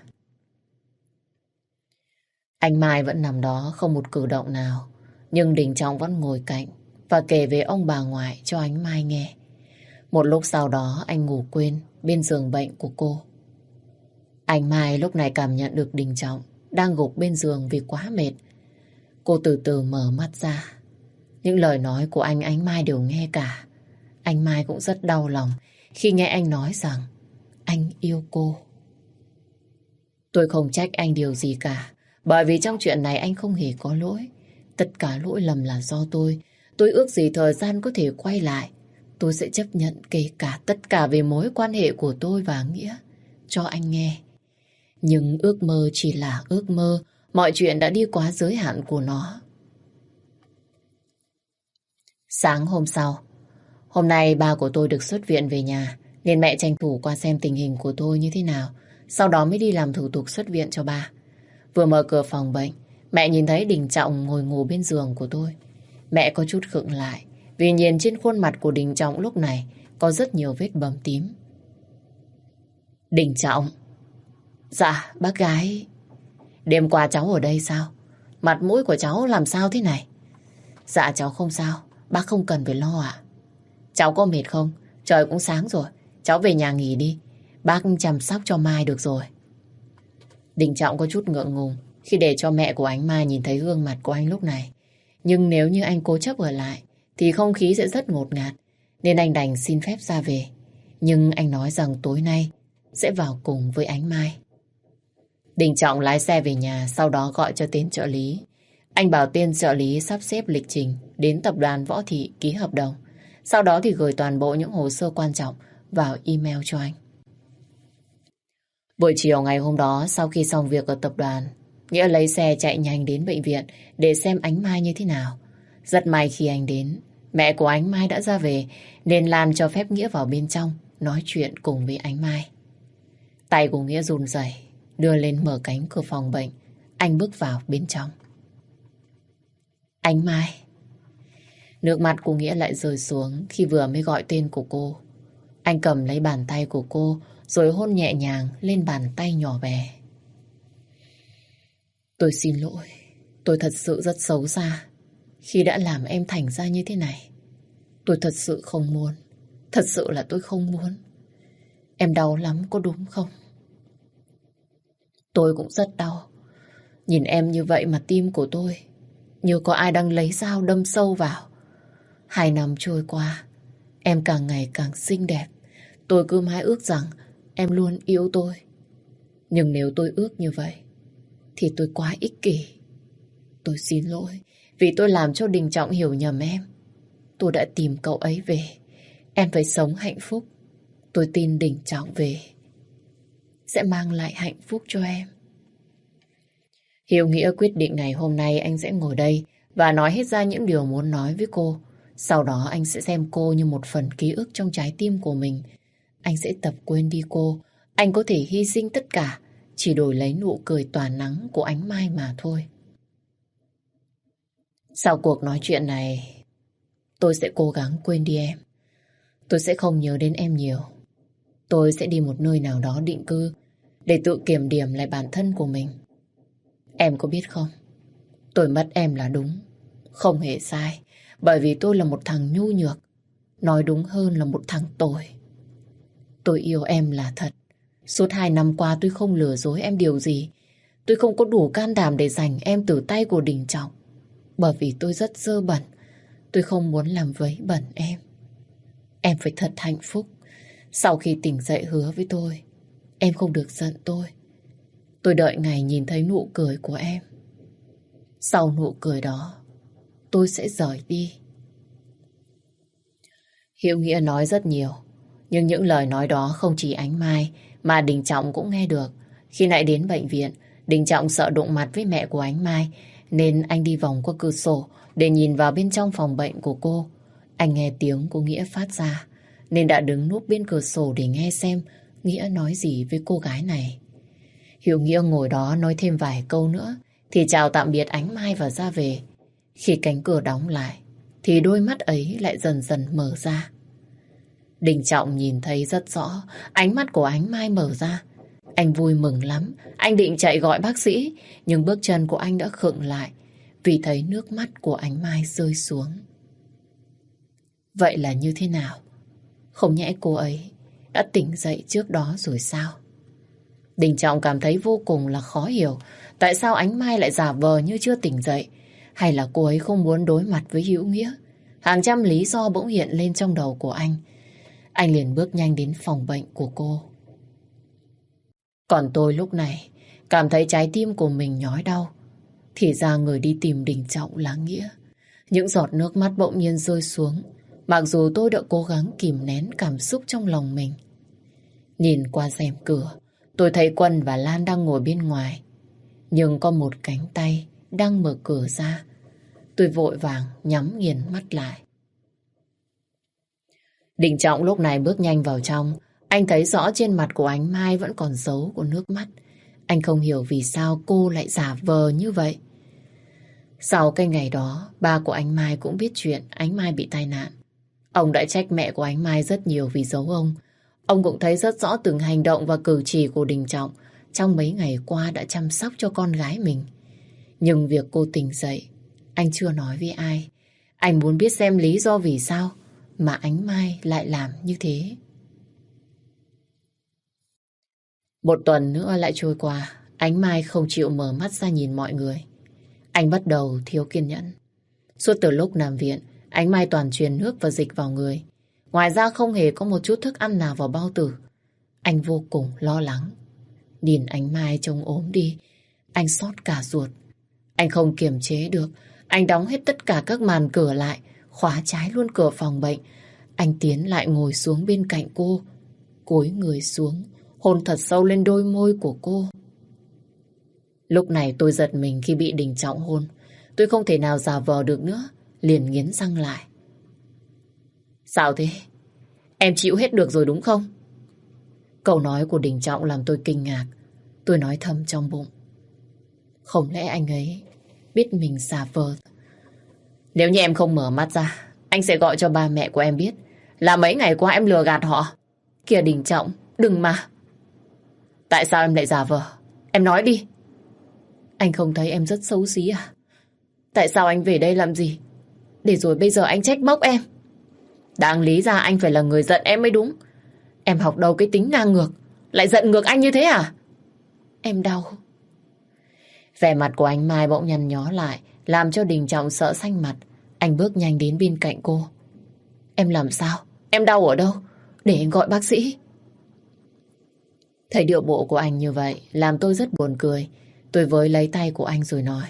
Anh Mai vẫn nằm đó không một cử động nào. Nhưng Đình Trọng vẫn ngồi cạnh và kể về ông bà ngoại cho anh Mai nghe. Một lúc sau đó anh ngủ quên bên giường bệnh của cô. Anh Mai lúc này cảm nhận được Đình Trọng đang gục bên giường vì quá mệt. Cô từ từ mở mắt ra. Những lời nói của anh, anh Mai đều nghe cả. Anh Mai cũng rất đau lòng khi nghe anh nói rằng anh yêu cô. Tôi không trách anh điều gì cả, bởi vì trong chuyện này anh không hề có lỗi. Tất cả lỗi lầm là do tôi. Tôi ước gì thời gian có thể quay lại. Tôi sẽ chấp nhận kể cả tất cả về mối quan hệ của tôi và Nghĩa cho anh nghe. Nhưng ước mơ chỉ là ước mơ. Mọi chuyện đã đi quá giới hạn của nó. Sáng hôm sau, hôm nay ba của tôi được xuất viện về nhà, nên mẹ tranh thủ qua xem tình hình của tôi như thế nào, sau đó mới đi làm thủ tục xuất viện cho ba. Vừa mở cửa phòng bệnh, mẹ nhìn thấy Đình Trọng ngồi ngủ bên giường của tôi. Mẹ có chút khựng lại, vì nhìn trên khuôn mặt của Đình Trọng lúc này có rất nhiều vết bầm tím. Đình Trọng. Dạ, bác gái. Đêm qua cháu ở đây sao? Mặt mũi của cháu làm sao thế này? Dạ cháu không sao, bác không cần phải lo ạ. Cháu có mệt không? Trời cũng sáng rồi, cháu về nhà nghỉ đi. Bác chăm sóc cho Mai được rồi. Đình Trọng có chút ngượng ngùng khi để cho mẹ của anh Mai nhìn thấy gương mặt của anh lúc này. Nhưng nếu như anh cố chấp ở lại thì không khí sẽ rất ngột ngạt, nên anh đành xin phép ra về. Nhưng anh nói rằng tối nay sẽ vào cùng với Ánh Mai. Đình Trọng lái xe về nhà, sau đó gọi cho tên trợ lý. Anh bảo tên trợ lý sắp xếp lịch trình đến tập đoàn Võ Thị ký hợp đồng. Sau đó thì gửi toàn bộ những hồ sơ quan trọng vào email cho anh. Buổi chiều ngày hôm đó, sau khi xong việc ở tập đoàn, Nghĩa lấy xe chạy nhanh đến bệnh viện để xem Ánh Mai như thế nào. Rất may khi anh đến, mẹ của Ánh Mai đã ra về, nên Lan cho phép Nghĩa vào bên trong nói chuyện cùng với Ánh Mai. Tay của Nghĩa run rẩy, đưa lên mở cánh cửa phòng bệnh. Anh bước vào bên trong. Ánh Mai. Nước mắt của Nghĩa lại rơi xuống khi vừa mới gọi tên của cô. Anh cầm lấy bàn tay của cô rồi hôn nhẹ nhàng lên bàn tay nhỏ bé. Tôi xin lỗi. Tôi thật sự rất xấu xa khi đã làm em thành ra như thế này. Tôi thật sự không muốn. Thật sự là tôi không muốn. Em đau lắm có đúng không? Tôi cũng rất đau. Nhìn em như vậy mà tim của tôi như có ai đang lấy dao đâm sâu vào. Hai năm trôi qua, em càng ngày càng xinh đẹp. Tôi cứ mãi ước rằng em luôn yêu tôi. Nhưng nếu tôi ước như vậy thì tôi quá ích kỷ. Tôi xin lỗi vì tôi làm cho Đình Trọng hiểu nhầm em. Tôi đã tìm cậu ấy về. Em phải sống hạnh phúc. Tôi tin Đình Trọng về sẽ mang lại hạnh phúc cho em. Hiếu Nghĩa quyết định ngày hôm nay anh sẽ ngồi đây và nói hết ra những điều muốn nói với cô. Sau đó anh sẽ xem cô như một phần ký ức trong trái tim của mình. Anh sẽ tập quên đi cô. Anh có thể hy sinh tất cả chỉ đổi lấy nụ cười tỏa nắng của Ánh Mai mà thôi. Sau cuộc nói chuyện này, tôi sẽ cố gắng quên đi em. Tôi sẽ không nhớ đến em nhiều. Tôi sẽ đi một nơi nào đó định cư để tự kiểm điểm lại bản thân của mình. Em có biết không? Tôi mất em là đúng, không hề sai. Bởi vì tôi là một thằng nhu nhược, nói đúng hơn là một thằng tồi. Tôi yêu em là thật. Suốt hai năm qua tôi không lừa dối em điều gì. Tôi không có đủ can đảm để giành em từ tay của Đình Trọng. Bởi vì tôi rất dơ bẩn. Tôi không muốn làm vấy bẩn em. Em phải thật hạnh phúc. Sau khi tỉnh dậy hứa với tôi, em không được giận tôi. Tôi đợi ngày nhìn thấy nụ cười của em. Sau nụ cười đó, tôi sẽ rời đi. Hiệu Nghĩa nói rất nhiều. Nhưng những lời nói đó không chỉ Ánh Mai mà Đình Trọng cũng nghe được. Khi nãy đến bệnh viện, Đình Trọng sợ đụng mặt với mẹ của Ánh Mai nên anh đi vòng qua cửa sổ để nhìn vào bên trong phòng bệnh của cô. Anh nghe tiếng của Nghĩa phát ra nên đã đứng núp bên cửa sổ để nghe xem Nghĩa nói gì với cô gái này. Hiệu Nghĩa ngồi đó nói thêm vài câu nữa thì chào tạm biệt Ánh Mai và ra về. Khi cánh cửa đóng lại thì đôi mắt ấy lại dần dần mở ra. Đình Trọng nhìn thấy rất rõ, ánh mắt của Ánh Mai mở ra. Anh vui mừng lắm, anh định chạy gọi bác sĩ, nhưng bước chân của anh đã khựng lại vì thấy nước mắt của Ánh Mai rơi xuống. Vậy là như thế nào? Không nhẽ cô ấy đã tỉnh dậy trước đó rồi sao? Đình Trọng cảm thấy vô cùng là khó hiểu tại sao Ánh Mai lại giả vờ như chưa tỉnh dậy, hay là cô ấy không muốn đối mặt với Hữu Nghĩa. Hàng trăm lý do bỗng hiện lên trong đầu của anh. Anh liền bước nhanh đến phòng bệnh của cô. Còn tôi lúc này cảm thấy trái tim của mình nhói đau. Thì ra người đi tìm Đình Trọng là Nghĩa. Những giọt nước mắt bỗng nhiên rơi xuống, mặc dù tôi đã cố gắng kìm nén cảm xúc trong lòng mình. Nhìn qua rèm cửa, tôi thấy Quân và Lan đang ngồi bên ngoài. Nhưng có một cánh tay đang mở cửa ra. Tôi vội vàng nhắm nghiền mắt lại. Đình Trọng lúc này bước nhanh vào trong. Anh thấy rõ trên mặt của Ánh Mai vẫn còn dấu của nước mắt. Anh không hiểu vì sao cô lại giả vờ như vậy. Sau cái ngày đó, ba của Ánh Mai cũng biết chuyện Ánh Mai bị tai nạn. Ông đã trách mẹ của Ánh Mai rất nhiều vì giấu ông. Ông cũng thấy rất rõ từng hành động và cử chỉ của Đình Trọng trong mấy ngày qua đã chăm sóc cho con gái mình. Nhưng việc cô tỉnh dậy, anh chưa nói với ai. Anh muốn biết xem lý do vì sao mà Ánh Mai lại làm như thế. Một tuần nữa lại trôi qua, Ánh Mai không chịu mở mắt ra nhìn mọi người. Anh bắt đầu thiếu kiên nhẫn. Suốt từ lúc nằm viện, Ánh Mai toàn truyền nước và dịch vào người. Ngoài ra không hề có một chút thức ăn nào vào bao tử. Anh vô cùng lo lắng. Nhìn Ánh Mai trông ốm đi, anh xót cả ruột. Anh không kiềm chế được. Anh đóng hết tất cả các màn cửa lại, khóa trái luôn cửa phòng bệnh. Anh tiến lại ngồi xuống bên cạnh cô, cúi người xuống, hôn thật sâu lên đôi môi của cô. Lúc này tôi giật mình khi bị Đình Trọng hôn. Tôi không thể nào giả vờ được nữa, liền nghiến răng lại. Sao thế? Em chịu hết được rồi đúng không? Câu nói của Đình Trọng làm tôi kinh ngạc. Tôi nói thầm trong bụng. Không lẽ anh ấy biết mình giả vờ? Nếu như em không mở mắt ra, anh sẽ gọi cho ba mẹ của em biết là mấy ngày qua em lừa gạt họ. Kìa Đình Trọng, đừng mà. Tại sao em lại giả vờ? Em nói đi. Anh không thấy em rất xấu xí à? Tại sao anh về đây làm gì? Để rồi bây giờ anh trách móc em. Đáng lý ra anh phải là người giận em mới đúng. Em học đâu cái tính ngang ngược, lại giận ngược anh như thế à? Em đau. Vẻ mặt của anh Mai bỗng nhăn nhó lại, làm cho Đình Trọng sợ xanh mặt. Anh bước nhanh đến bên cạnh cô. Em làm sao? Em đau ở đâu? Để anh gọi bác sĩ. Thấy điệu bộ của anh như vậy làm tôi rất buồn cười. Tôi với lấy tay của anh rồi nói.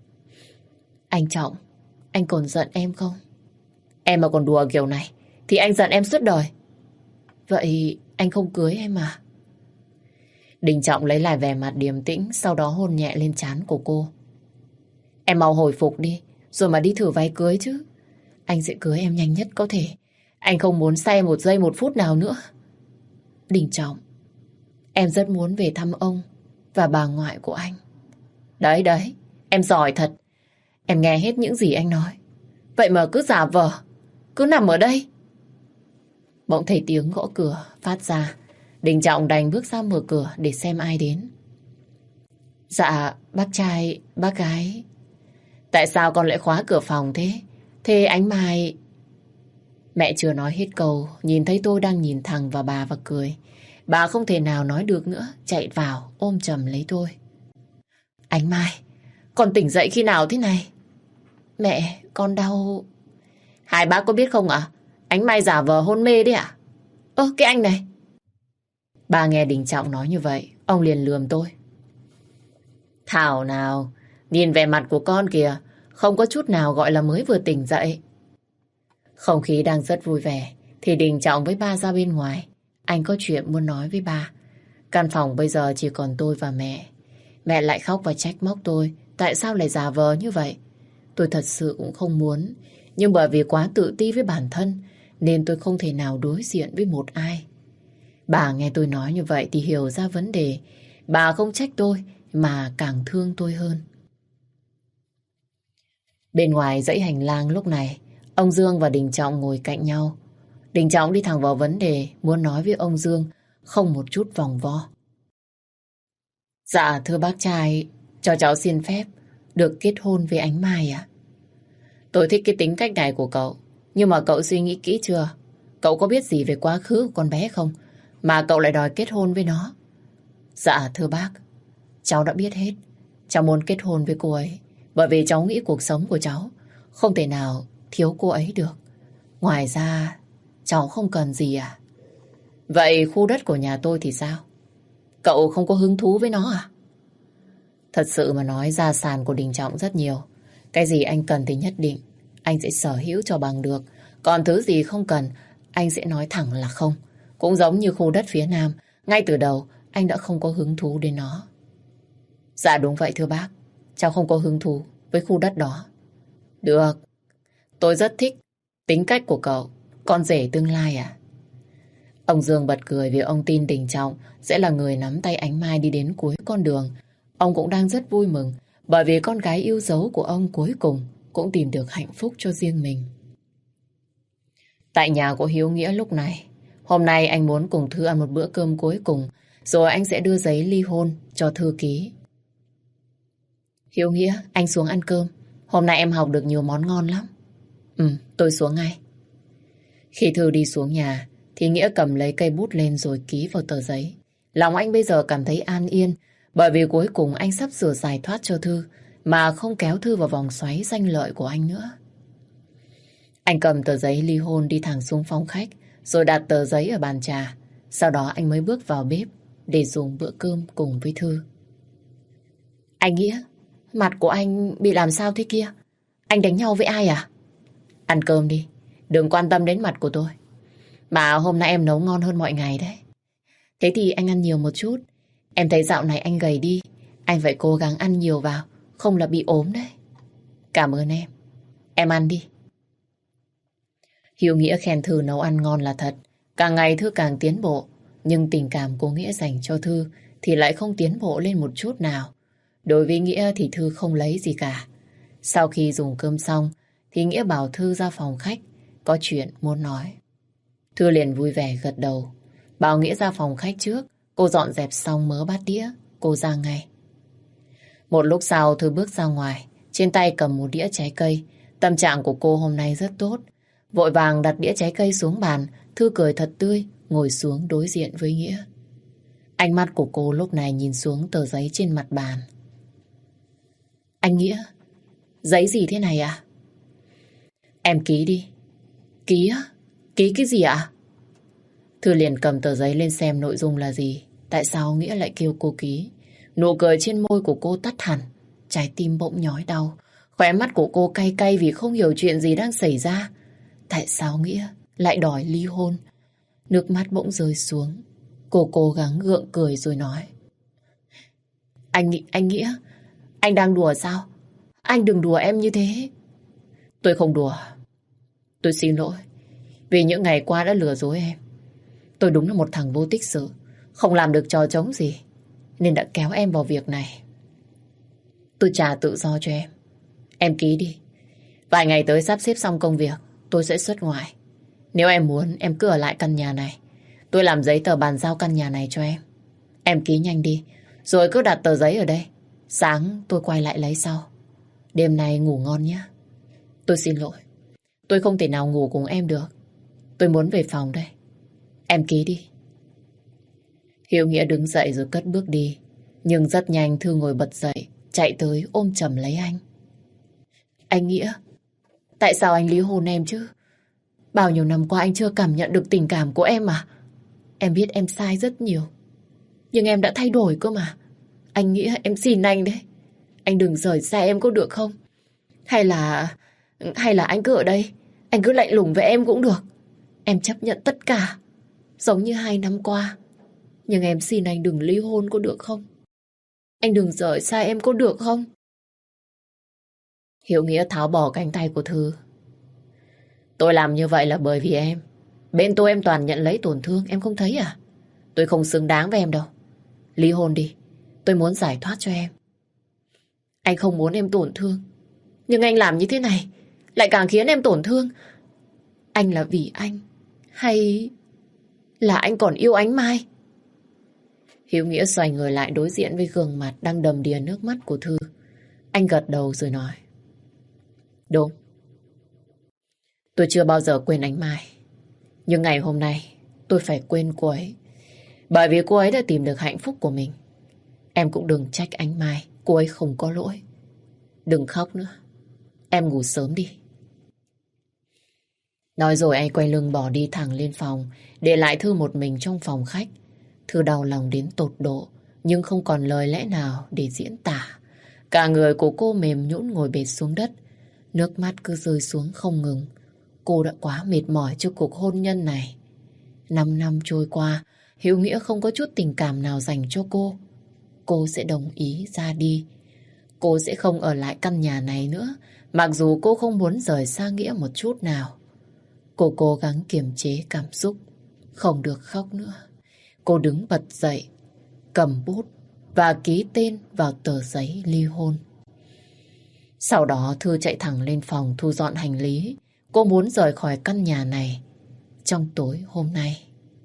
Anh Trọng, anh còn giận em không? Em mà còn đùa kiểu này thì anh giận em suốt đời. Vậy anh không cưới em à? Đình Trọng lấy lại vẻ mặt điềm tĩnh, sau đó hôn nhẹ lên trán của cô. Em mau hồi phục đi, rồi mà đi thử váy cưới chứ. Anh sẽ cưới em nhanh nhất có thể. Anh không muốn say một giây một phút nào nữa. Đình Trọng, em rất muốn về thăm ông và bà ngoại của anh. Đấy đấy, em giỏi thật. Em nghe hết những gì anh nói. Vậy mà cứ giả vờ, cứ nằm ở đây. Bỗng thấy tiếng gõ cửa phát ra. Đình Trọng đành bước ra mở cửa để xem ai đến. Dạ, bác trai, bác gái. Tại sao con lại khóa cửa phòng thế? Thế ánh Mai... Mẹ chưa nói hết câu, nhìn thấy tôi đang nhìn thẳng vào bà và cười. Bà không thể nào nói được nữa, chạy vào, ôm chầm lấy tôi. Ánh Mai, con tỉnh dậy khi nào thế này? Mẹ, con đau... Hai bác có biết không ạ? Ánh Mai giả vờ hôn mê đấy ạ. Ơ, cái anh này. Bà nghe Đình Trọng nói như vậy, ông liền lườm tôi. Thảo nào, nhìn vẻ mặt của con kìa, không có chút nào gọi là mới vừa tỉnh dậy. Không khí đang rất vui vẻ, thì Đình Trọng với ba ra bên ngoài. Anh có chuyện muốn nói với ba. Căn phòng bây giờ chỉ còn tôi và mẹ. Mẹ lại khóc và trách móc tôi, tại sao lại giả vờ như vậy. Tôi thật sự cũng không muốn, nhưng bởi vì quá tự ti với bản thân, nên tôi không thể nào đối diện với một ai. Bà nghe tôi nói như vậy thì hiểu ra vấn đề. Bà không trách tôi, mà càng thương tôi hơn. Bên ngoài dãy hành lang lúc này, ông Dương và Đình Trọng ngồi cạnh nhau. Đình Trọng đi thẳng vào vấn đề, muốn nói với ông Dương, không một chút vòng vo. Dạ thưa bác trai, cho cháu xin phép được kết hôn với Ánh Mai ạ. Tôi thích cái tính cách này của cậu, nhưng mà cậu suy nghĩ kỹ chưa? Cậu có biết gì về quá khứ của con bé không, mà cậu lại đòi kết hôn với nó? Dạ thưa bác, cháu đã biết hết. Cháu muốn kết hôn với cô ấy, bởi vì cháu nghĩ cuộc sống của cháu không thể nào thiếu cô ấy được. Ngoài ra, cháu không cần gì à? Vậy khu đất của nhà tôi thì sao? Cậu không có hứng thú với nó à? Thật sự mà nói, gia sản của Đình Trọng rất nhiều. Cái gì anh cần thì nhất định anh sẽ sở hữu cho bằng được. Còn thứ gì không cần, anh sẽ nói thẳng là không. Cũng giống như khu đất phía Nam, ngay từ đầu anh đã không có hứng thú đến nó. Dạ đúng vậy thưa bác, cháu không có hứng thú với khu đất đó. Được, tôi rất thích tính cách của cậu, con rể tương lai à? Ông Dương bật cười vì ông tin Đình Trọng sẽ là người nắm tay Ánh Mai đi đến cuối con đường. Ông cũng đang rất vui mừng, bởi vì con gái yêu dấu của ông cuối cùng cũng tìm được hạnh phúc cho riêng mình. Tại nhà của Hiếu Nghĩa lúc này, hôm nay anh muốn cùng Thư ăn một bữa cơm cuối cùng, rồi anh sẽ đưa giấy ly hôn cho Thư ký. Hiếu Nghĩa, anh xuống ăn cơm. Hôm nay em học được nhiều món ngon lắm. Ừ, tôi xuống ngay. Khi Thư đi xuống nhà, thì Nghĩa cầm lấy cây bút lên rồi ký vào tờ giấy. Lòng anh bây giờ cảm thấy an yên, bởi vì cuối cùng anh sắp sửa giải thoát cho Thư, mà không kéo Thư vào vòng xoáy danh lợi của anh nữa. Anh cầm tờ giấy ly hôn đi thẳng xuống phòng khách, rồi đặt tờ giấy ở bàn trà. Sau đó anh mới bước vào bếp để dùng bữa cơm cùng với Thư. Anh Nghĩa, mặt của anh bị làm sao thế kia? Anh đánh nhau với ai à? Ăn cơm đi, đừng quan tâm đến mặt của tôi. Mà hôm nay em nấu ngon hơn mọi ngày đấy. Thế thì anh ăn nhiều một chút. Em thấy dạo này anh gầy đi. Anh phải cố gắng ăn nhiều vào, không là bị ốm đấy. Cảm ơn em. Em ăn đi. Hiếu Nghĩa khen Thư nấu ăn ngon là thật. Càng ngày Thư càng tiến bộ. Nhưng tình cảm của Nghĩa dành cho Thư thì lại không tiến bộ lên một chút nào. Đối với Nghĩa thì Thư không lấy gì cả. Sau khi dùng cơm xong thì Nghĩa bảo Thư ra phòng khách, có chuyện muốn nói. Thư liền vui vẻ gật đầu, bảo Nghĩa ra phòng khách trước. Cô dọn dẹp xong mớ bát đĩa, cô ra ngay. Một lúc sau Thư bước ra ngoài, trên tay cầm một đĩa trái cây. Tâm trạng của cô hôm nay rất tốt. Vội vàng đặt đĩa trái cây xuống bàn, Thư cười thật tươi, ngồi xuống đối diện với Nghĩa. Ánh mắt của cô lúc này nhìn xuống tờ giấy trên mặt bàn. Anh Nghĩa, giấy gì thế này à? Em ký đi. Ký á? Ký cái gì ạ? Thư liền cầm tờ giấy lên xem nội dung là gì. Tại sao Nghĩa lại kêu cô ký? Nụ cười trên môi của cô tắt hẳn, trái tim bỗng nhói đau. Khóe mắt của cô cay cay vì không hiểu chuyện gì đang xảy ra. Tại sao Nghĩa lại đòi ly hôn? Nước mắt bỗng rơi xuống. Cô cố gắng gượng cười rồi nói. Anh, anh Nghĩa, anh đang đùa sao? Anh đừng đùa em như thế. Tôi không đùa. Tôi xin lỗi vì những ngày qua đã lừa dối em. Tôi đúng là một thằng vô tích sự, không làm được trò trống gì, nên đã kéo em vào việc này. Tôi trả tự do cho em. Em ký đi. Vài ngày tới sắp xếp xong công việc, tôi sẽ xuất ngoại. Nếu em muốn, em cứ ở lại căn nhà này. Tôi làm giấy tờ bàn giao căn nhà này cho em. Em ký nhanh đi, rồi cứ đặt tờ giấy ở đây. Sáng tôi quay lại lấy sau. Đêm nay ngủ ngon nhé. Tôi xin lỗi. Tôi không thể nào ngủ cùng em được. Tôi muốn về phòng đây. Em ký đi. Hiếu Nghĩa đứng dậy rồi cất bước đi. Nhưng rất nhanh Thư ngồi bật dậy, chạy tới ôm chầm lấy anh. Anh Nghĩa, tại sao anh ly hôn em chứ? Bao nhiêu năm qua anh chưa cảm nhận được tình cảm của em à? Em biết em sai rất nhiều, nhưng em đã thay đổi cơ mà. Anh Nghĩa, em xin anh đấy. Anh đừng rời xa em có được không? Hay là... Hay là anh cứ ở đây, anh cứ lạnh lùng với em cũng được. Em chấp nhận tất cả, giống như hai năm qua. Nhưng em xin anh đừng ly hôn có được không? Anh đừng rời xa em có được không? Hiếu Nghĩa tháo bỏ cánh tay của Thư. Tôi làm như vậy là bởi vì em. Bên tôi em toàn nhận lấy tổn thương, em không thấy à? Tôi không xứng đáng với em đâu. Ly hôn đi, tôi muốn giải thoát cho em. Anh không muốn em tổn thương, nhưng anh làm như thế này lại càng khiến em tổn thương. Anh là vì anh, hay là anh còn yêu Ánh Mai? Hiếu Nghĩa xoay người lại đối diện với gương mặt đang đầm đìa nước mắt của Thư. Anh gật đầu rồi nói. Đúng. Tôi chưa bao giờ quên Ánh Mai. Nhưng ngày hôm nay tôi phải quên cô ấy. Bởi vì cô ấy đã tìm được hạnh phúc của mình. Em cũng đừng trách Ánh Mai, cô ấy không có lỗi. Đừng khóc nữa. Em ngủ sớm đi. Nói rồi anh quay lưng bỏ đi thẳng lên phòng, để lại Thư một mình trong phòng khách. Thư đau lòng đến tột độ, nhưng không còn lời lẽ nào để diễn tả. Cả người của cô mềm nhũn ngồi bệt xuống đất. Nước mắt cứ rơi xuống không ngừng. Cô đã quá mệt mỏi cho cuộc hôn nhân này. Năm năm trôi qua, Hiếu Nghĩa không có chút tình cảm nào dành cho cô. Cô sẽ đồng ý ra đi. Cô sẽ không ở lại căn nhà này nữa, mặc dù cô không muốn rời xa Nghĩa một chút nào. Cô cố gắng kiềm chế cảm xúc, không được khóc nữa. Cô đứng bật dậy, cầm bút và ký tên vào tờ giấy ly hôn. Sau đó Thư chạy thẳng lên phòng thu dọn hành lý. Cô muốn rời khỏi căn nhà này trong tối hôm nay.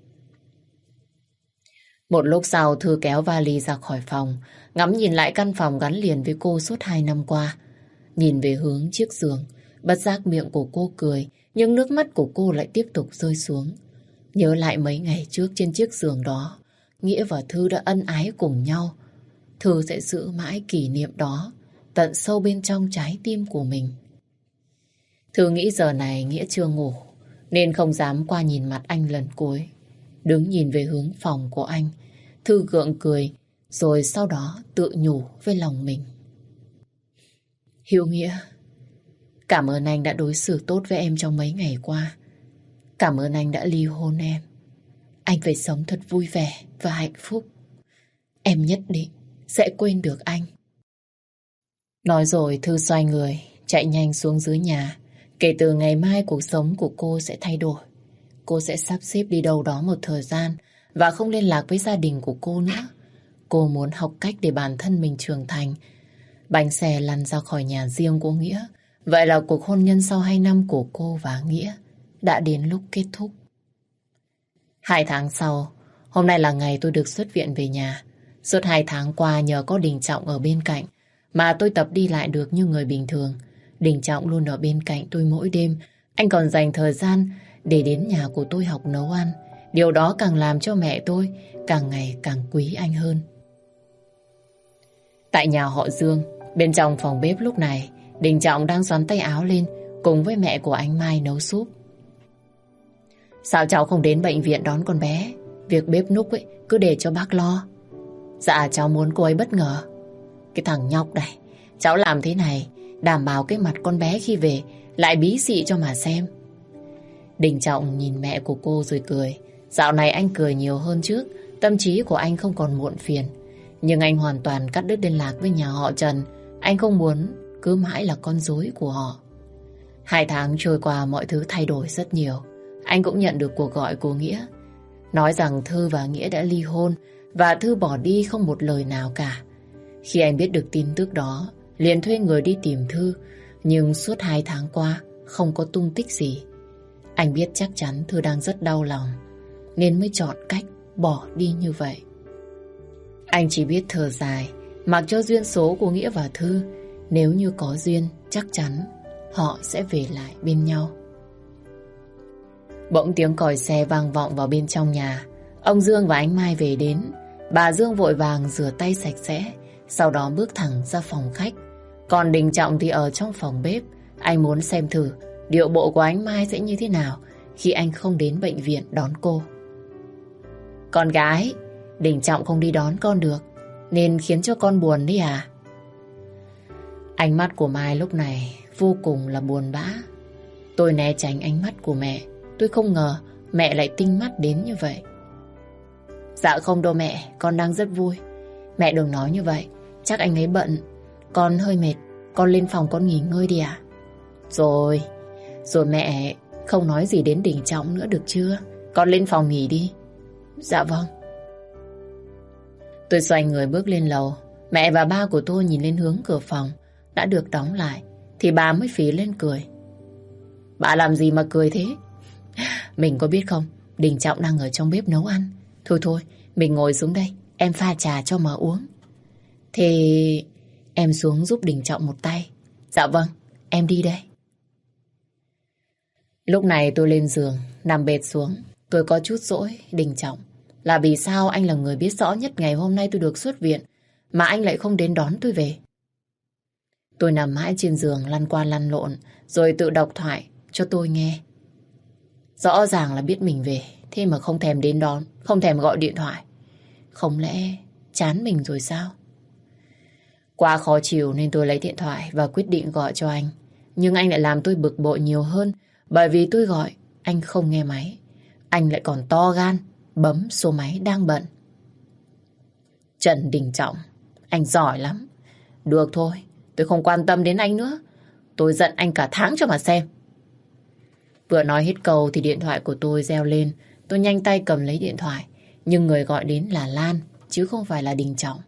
Một lúc sau Thư kéo vali ra khỏi phòng, ngắm nhìn lại căn phòng gắn liền với cô suốt hai năm qua. Nhìn về hướng chiếc giường, bất giác miệng của cô cười, nhưng nước mắt của cô lại tiếp tục rơi xuống. Nhớ lại mấy ngày trước trên chiếc giường đó, Nghĩa và Thư đã ân ái cùng nhau. Thư sẽ giữ mãi kỷ niệm đó tận sâu bên trong trái tim của mình. Thư nghĩ giờ này Nghĩa chưa ngủ, nên không dám qua nhìn mặt anh lần cuối. Đứng nhìn về hướng phòng của anh, Thư gượng cười, rồi sau đó tự nhủ với lòng mình. Hiếu Nghĩa, cảm ơn anh đã đối xử tốt với em trong mấy ngày qua. Cảm ơn anh đã ly hôn em. Anh phải sống thật vui vẻ và hạnh phúc. Em nhất định sẽ quên được anh. Nói rồi Thư xoay người, chạy nhanh xuống dưới nhà. Kể từ ngày mai cuộc sống của cô sẽ thay đổi. Cô sẽ sắp xếp đi đâu đó một thời gian và không liên lạc với gia đình của cô nữa. Cô muốn học cách để bản thân mình trưởng thành. Bánh xe lăn ra khỏi nhà riêng của Nghĩa. Vậy là cuộc hôn nhân sau hai năm của cô và Nghĩa đã đến lúc kết thúc. Hai tháng sau, hôm nay là ngày tôi được xuất viện về nhà. Suốt hai tháng qua nhờ có Đình Trọng ở bên cạnh mà tôi tập đi lại được như người bình thường. Đình Trọng luôn ở bên cạnh tôi mỗi đêm. Anh còn dành thời gian để đến nhà của tôi học nấu ăn. Điều đó càng làm cho mẹ tôi càng ngày càng quý anh hơn. Tại nhà họ Dương, bên trong phòng bếp lúc này, Đình Trọng đang xoắn tay áo lên cùng với mẹ của anh Mai nấu súp. Sao cháu không đến bệnh viện đón con bé? Việc bếp núc ấy cứ để cho bác lo. Dạ cháu muốn cô ấy bất ngờ. Cái thằng nhóc này, cháu làm thế này đảm bảo cái mặt con bé khi về lại bí xị cho mà xem. Đình Trọng nhìn mẹ của cô rồi cười. Dạo này anh cười nhiều hơn trước. Tâm trí của anh không còn muộn phiền. Nhưng anh hoàn toàn cắt đứt liên lạc với nhà họ Trần. Anh không muốn cứ mãi là con rối của họ. Hai tháng trôi qua mọi thứ thay đổi rất nhiều. Anh cũng nhận được cuộc gọi của Nghĩa, nói rằng Thư và Nghĩa đã ly hôn và Thư bỏ đi không một lời nào cả. Khi anh biết được tin tức đó, liền thuê người đi tìm Thư. Nhưng suốt hai tháng qua không có tung tích gì. Anh biết chắc chắn Thư đang rất đau lòng, nên mới chọn cách bỏ đi như vậy. Anh chỉ biết thở dài, mặc cho duyên số của Nghĩa và Thư. Nếu như có duyên, chắc chắn họ sẽ về lại bên nhau. Bỗng tiếng còi xe vang vọng vào bên trong nhà. Ông Dương và anh Mai về đến. Bà Dương vội vàng rửa tay sạch sẽ, sau đó bước thẳng ra phòng khách. Còn Đình Trọng thì ở trong phòng bếp. Anh muốn xem thử điệu bộ của anh Mai sẽ như thế nào khi anh không đến bệnh viện đón cô. Con gái, Đình Trọng không đi đón con được, nên khiến cho con buồn đấy à? Ánh mắt của Mai lúc này vô cùng là buồn bã. Tôi né tránh ánh mắt của mẹ. Tôi không ngờ mẹ lại tinh mắt đến như vậy. Dạ không đâu mẹ, con đang rất vui. Mẹ đừng nói như vậy, chắc anh ấy bận. Con hơi mệt, con lên phòng con nghỉ ngơi đi ạ. Rồi, rồi mẹ không nói gì đến Đình Trọng nữa được chưa? Con lên phòng nghỉ đi. Dạ vâng. Tôi xoay người bước lên lầu. Mẹ và ba của tôi nhìn lên hướng cửa phòng đã được đóng lại, thì bà mới phí lên cười. Bà làm gì mà cười thế? Mình có biết không, Đình Trọng đang ở trong bếp nấu ăn. Thôi thôi, mình ngồi xuống đây, em pha trà cho mà uống. Thì em xuống giúp Đình Trọng một tay. Dạ vâng, em đi đây. Lúc này tôi lên giường, nằm bệt xuống. Tôi có chút dỗi Đình Trọng. Là vì sao anh là người biết rõ nhất ngày hôm nay tôi được xuất viện, mà anh lại không đến đón tôi về? Tôi nằm mãi trên giường lăn qua lăn lộn, rồi tự đọc thoại cho tôi nghe. Rõ ràng là biết mình về, thế mà không thèm đến đón, không thèm gọi điện thoại. Không lẽ chán mình rồi sao? Quá khó chịu nên tôi lấy điện thoại và quyết định gọi cho anh. Nhưng anh lại làm tôi bực bội nhiều hơn, bởi vì tôi gọi, anh không nghe máy. Anh lại còn to gan, bấm số máy đang bận. Trần Đình Trọng, anh giỏi lắm. Được thôi, tôi không quan tâm đến anh nữa. Tôi giận anh cả tháng cho mà xem. Vừa nói hết câu thì điện thoại của tôi reo lên. Tôi nhanh tay cầm lấy điện thoại. Nhưng người gọi đến là Lan, chứ không phải là Đình Trọng.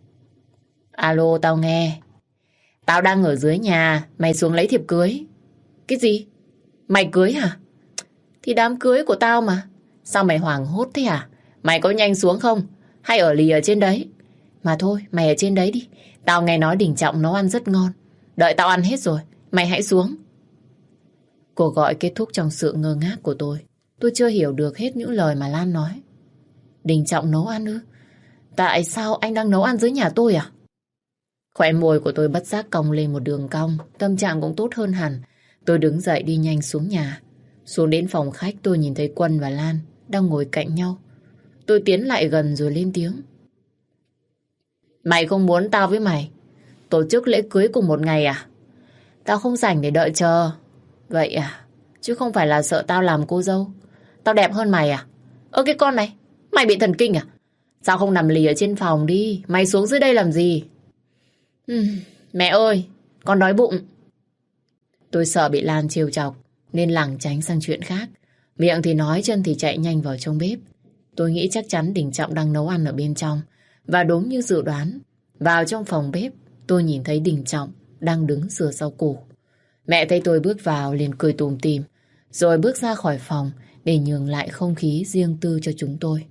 Alo, tao nghe. Tao đang ở dưới nhà, mày xuống lấy thiệp cưới. Cái gì? Mày cưới hả? Thì đám cưới của tao mà. Sao mày hoảng hốt thế hả? Mày có nhanh xuống không? Hay ở lì ở trên đấy? Mà thôi, mày ở trên đấy đi. Tao nghe nói Đình Trọng nấu ăn rất ngon. Đợi tao ăn hết rồi, mày hãy xuống. Cuộc gọi kết thúc trong sự ngơ ngác của tôi. Tôi chưa hiểu được hết những lời mà Lan nói. Đình Trọng nấu ăn ư? Tại sao anh đang nấu ăn dưới nhà tôi à? Khóe môi của tôi bất giác cong lên một đường cong. Tâm trạng cũng tốt hơn hẳn. Tôi đứng dậy đi nhanh xuống nhà. Xuống đến phòng khách tôi nhìn thấy Quân và Lan đang ngồi cạnh nhau. Tôi tiến lại gần rồi lên tiếng. Mày không muốn tao với mày tổ chức lễ cưới cùng một ngày à? Tao không rảnh để đợi chờ. Vậy à? Chứ không phải là sợ tao làm cô dâu. Tao đẹp hơn mày à? Ơ cái con này, mày bị thần kinh à? Sao không nằm lì ở trên phòng đi? Mày xuống dưới đây làm gì? Uhm, mẹ ơi, con đói bụng. Tôi sợ bị Lan trêu chọc nên lảng tránh sang chuyện khác. Miệng thì nói, chân thì chạy nhanh vào trong bếp. Tôi nghĩ chắc chắn Đình Trọng đang nấu ăn ở bên trong. Và đúng như dự đoán, vào trong phòng bếp tôi nhìn thấy Đình Trọng đang đứng rửa rau củ. Mẹ thấy tôi bước vào liền cười tủm tỉm, rồi bước ra khỏi phòng để nhường lại không khí riêng tư cho chúng tôi.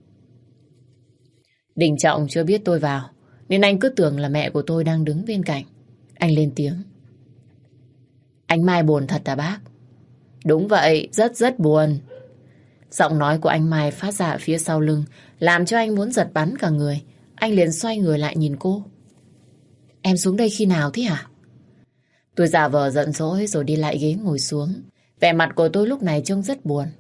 Đình Trọng chưa biết tôi vào nên anh cứ tưởng là mẹ của tôi đang đứng bên cạnh. Anh lên tiếng. Anh Mai buồn thật à bác? Đúng vậy, rất rất buồn. Giọng nói của anh Mai phát ra phía sau lưng, làm cho anh muốn giật bắn cả người. Anh liền xoay người lại nhìn cô. Em xuống đây khi nào thế hả? Tôi giả vờ giận dỗi rồi đi lại ghế ngồi xuống. Vẻ mặt của tôi lúc này trông rất buồn.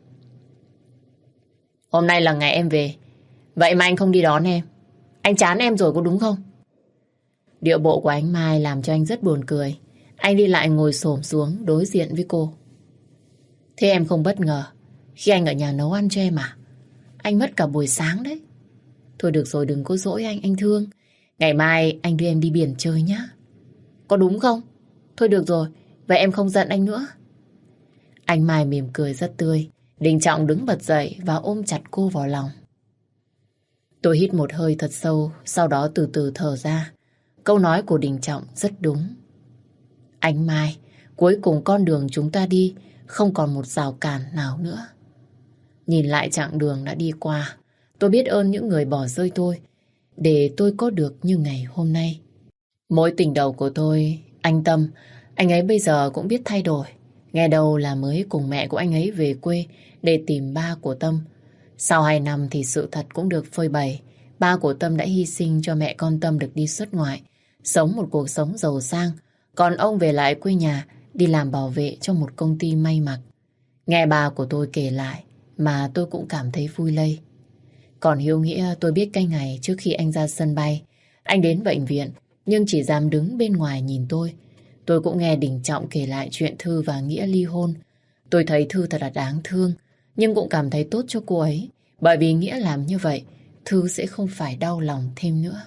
Hôm nay là ngày em về, vậy mà anh không đi đón em. Anh chán em rồi có đúng không? Điệu bộ của anh Mai làm cho anh rất buồn cười. Anh đi lại ngồi xổm xuống đối diện với cô. Thế em không bất ngờ khi anh ở nhà nấu ăn cho em à? Anh mất cả buổi sáng đấy. Thôi được rồi, đừng có dỗi anh, anh thương. Ngày mai anh đưa em đi biển chơi nhá. Có đúng không? Thôi được rồi, vậy em không giận anh nữa. Anh Mai mỉm cười rất tươi. Đình Trọng đứng bật dậy và ôm chặt cô vào lòng. Tôi hít một hơi thật sâu, sau đó từ từ thở ra. Câu nói của Đình Trọng rất đúng. Anh Mai, Cuối cùng con đường chúng ta đi không còn một rào cản nào nữa. Nhìn lại chặng đường đã đi qua, tôi biết ơn những người bỏ rơi tôi để tôi có được như ngày hôm nay. Mối tình đầu của tôi, anh Tâm, anh ấy bây giờ cũng biết thay đổi. Nghe đầu là mới cùng mẹ của anh ấy về quê để tìm ba của Tâm. Sau hai năm thì sự thật cũng được phơi bày. Ba của Tâm đã hy sinh cho mẹ con Tâm được đi xuất ngoại, sống một cuộc sống giàu sang. Còn ông về lại quê nhà, đi làm bảo vệ cho một công ty may mặc. Nghe bà của tôi kể lại mà tôi cũng cảm thấy vui lây. Còn Hiếu Nghĩa, tôi biết cái ngày trước khi anh ra sân bay, anh đến bệnh viện nhưng chỉ dám đứng bên ngoài nhìn tôi. Tôi cũng nghe Đình Trọng kể lại chuyện Thư và Nghĩa ly hôn. Tôi thấy Thư thật là đáng thương, nhưng cũng cảm thấy tốt cho cô ấy. Bởi vì Nghĩa làm như vậy, Thư sẽ không phải đau lòng thêm nữa.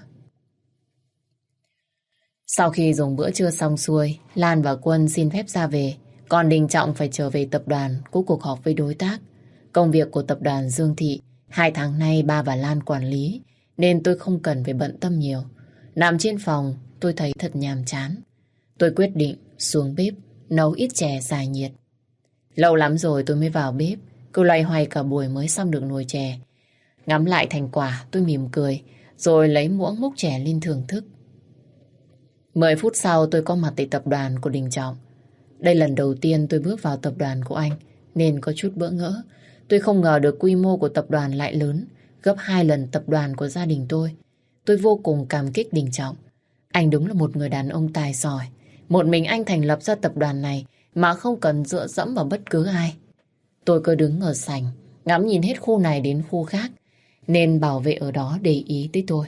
Sau khi dùng bữa trưa xong xuôi, Lan và Quân xin phép ra về. Còn Đình Trọng phải trở về tập đoàn có cuộc họp với đối tác. Công việc của tập đoàn Dương Thị, hai tháng nay ba và Lan quản lý, nên tôi không cần phải bận tâm nhiều. Nằm trên phòng, tôi thấy thật nhàm chán. Tôi quyết định xuống bếp, nấu ít chè giải nhiệt. Lâu lắm rồi tôi mới vào bếp, cứ loay hoay cả buổi mới xong được nồi chè. Ngắm lại thành quả, tôi mỉm cười, rồi lấy muỗng múc chè lên thưởng thức. Mười phút sau tôi có mặt tại tập đoàn của Đình Trọng. Đây lần đầu tiên tôi bước vào tập đoàn của anh, nên có chút bỡ ngỡ. Tôi không ngờ được quy mô của tập đoàn lại lớn, gấp hai lần tập đoàn của gia đình tôi. Tôi vô cùng cảm kích Đình Trọng. Anh đúng là một người đàn ông tài giỏi. Một mình anh thành lập ra tập đoàn này mà không cần dựa dẫm vào bất cứ ai. Tôi cứ đứng ở sảnh, ngắm nhìn hết khu này đến khu khác, nên bảo vệ ở đó để ý tới tôi.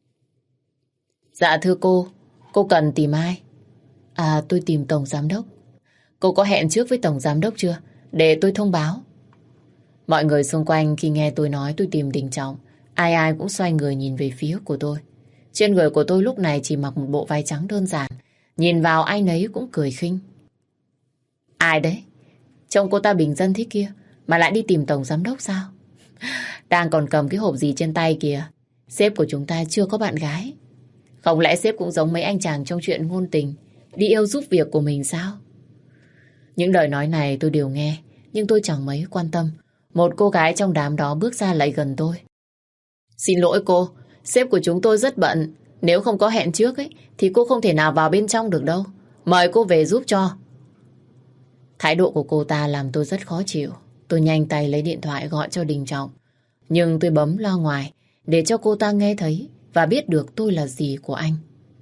Dạ thưa cô, cô cần tìm ai? À, tôi tìm Tổng Giám Đốc. Cô có hẹn trước với Tổng Giám Đốc chưa? Để tôi thông báo. Mọi người xung quanh khi nghe tôi nói tôi tìm Đình Trọng, ai ai cũng xoay người nhìn về phía của tôi. Trên người của tôi lúc này chỉ mặc một bộ váy trắng đơn giản. Nhìn vào ai nấy cũng cười khinh. Ai đấy? Trông cô ta bình dân thế kia mà lại đi tìm Tổng Giám Đốc sao? Đang còn cầm cái hộp gì trên tay kìa. Sếp của chúng ta chưa có bạn gái. Không lẽ sếp cũng giống mấy anh chàng trong chuyện ngôn tình, đi yêu giúp việc của mình sao? Những lời nói này tôi đều nghe, nhưng tôi chẳng mấy quan tâm. Một cô gái trong đám đó bước ra lại gần tôi. Xin lỗi cô, sếp của chúng tôi rất bận. Nếu không có hẹn trước ấy, thì cô không thể nào vào bên trong được đâu. Mời cô về giúp cho. Thái độ của cô ta làm tôi rất khó chịu. Tôi nhanh tay lấy điện thoại gọi cho Đình Trọng. Nhưng tôi bấm loa ngoài để cho cô ta nghe thấy và biết được tôi là gì của anh.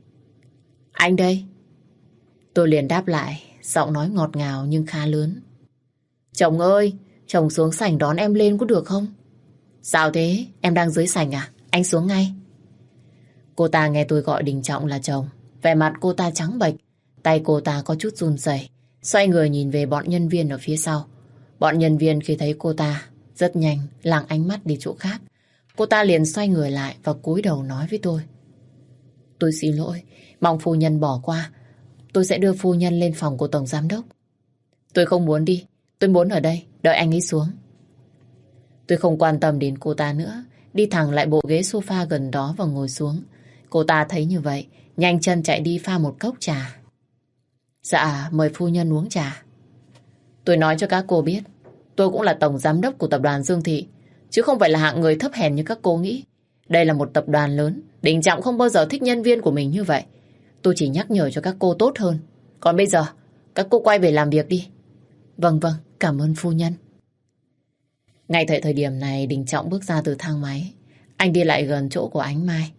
Anh đây. Tôi liền đáp lại, giọng nói ngọt ngào nhưng khá lớn. Chồng ơi, chồng xuống sảnh đón em lên có được không? Sao thế? Em đang dưới sảnh à? Anh xuống ngay. Cô ta nghe tôi gọi Đình Trọng là chồng. Vẻ mặt cô ta trắng bệch, tay cô ta có chút run rẩy, xoay người nhìn về bọn nhân viên ở phía sau. Bọn nhân viên khi thấy cô ta rất nhanh lảng ánh mắt đi chỗ khác. Cô ta liền xoay người lại và cúi đầu nói với tôi. Tôi xin lỗi, mong phu nhân bỏ qua. Tôi sẽ đưa phu nhân lên phòng của Tổng Giám Đốc. Tôi không muốn đi, tôi muốn ở đây, đợi anh ấy xuống. Tôi không quan tâm đến cô ta nữa, đi thẳng lại bộ ghế sofa gần đó và ngồi xuống. Cô ta thấy như vậy, nhanh chân chạy đi pha một cốc trà. Dạ, mời phu nhân uống trà. Tôi nói cho các cô biết, tôi cũng là Tổng Giám Đốc của tập đoàn Dương Thị, chứ không phải là hạng người thấp hèn như các cô nghĩ. Đây là một tập đoàn lớn, Đình Trọng không bao giờ thích nhân viên của mình như vậy. Tôi chỉ nhắc nhở cho các cô tốt hơn. Còn bây giờ, các cô quay về làm việc đi. Vâng vâng, cảm ơn phu nhân. Ngay tại thời điểm này, Đình Trọng bước ra từ thang máy. Anh đi lại gần chỗ của Ánh Mai.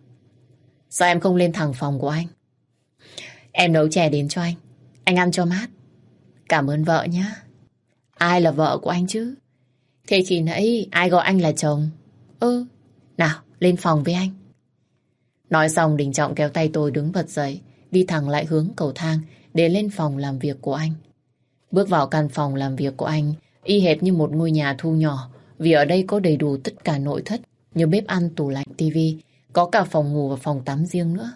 Sao em không lên thẳng phòng của anh? Em nấu chè đến cho anh. Anh ăn cho mát. Cảm ơn vợ nhé. Ai là vợ của anh chứ? Thế khi nãy ai gọi anh là chồng? Ơ, nào, lên phòng với anh. Nói xong Đình Trọng kéo tay tôi đứng bật dậy, đi thẳng lại hướng cầu thang để lên phòng làm việc của anh. Bước vào căn phòng làm việc của anh, y hệt như một ngôi nhà thu nhỏ, vì ở đây có đầy đủ tất cả nội thất như bếp ăn, tủ lạnh, tivi, có cả phòng ngủ và phòng tắm riêng nữa.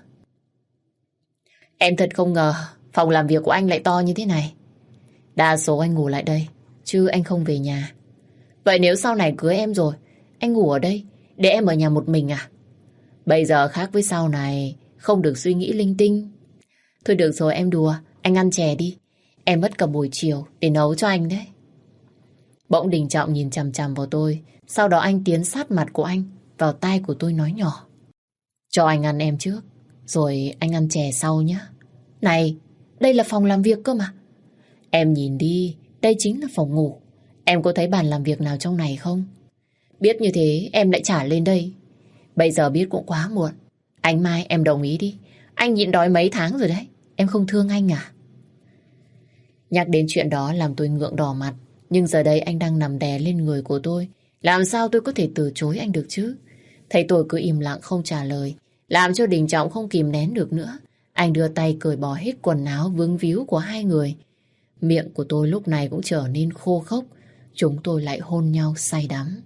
Em thật không ngờ phòng làm việc của anh lại to như thế này. Đa số anh ngủ lại đây, chứ anh không về nhà. Vậy nếu sau này cưới em rồi, anh ngủ ở đây, để em ở nhà một mình à? Bây giờ khác với sau này, không được suy nghĩ linh tinh. Thôi được rồi, em đùa, anh ăn chè đi. Em mất cả buổi chiều để nấu cho anh đấy. Bỗng Đình Trọng nhìn chằm chằm vào tôi. Sau đó anh tiến sát mặt của anh vào tai của tôi nói nhỏ. Cho anh ăn em trước, rồi anh ăn chè sau nhé. Này, đây là phòng làm việc cơ mà. Em nhìn đi, đây chính là phòng ngủ. Em có thấy bàn làm việc nào trong này không? Biết như thế em lại trả lên đây. Bây giờ biết cũng quá muộn. Anh Mai em đồng ý đi. Anh nhịn đói mấy tháng rồi đấy. Em không thương anh à? Nhắc đến chuyện đó làm tôi ngượng đỏ mặt. Nhưng giờ đây anh đang nằm đè lên người của tôi. Làm sao tôi có thể từ chối anh được chứ? Thấy tôi cứ im lặng không trả lời, làm cho Đình Trọng không kìm nén được nữa. Anh đưa tay cởi bỏ hết quần áo vướng víu của hai người. Miệng của tôi lúc này cũng trở nên khô khốc. Chúng tôi lại hôn nhau say đắm.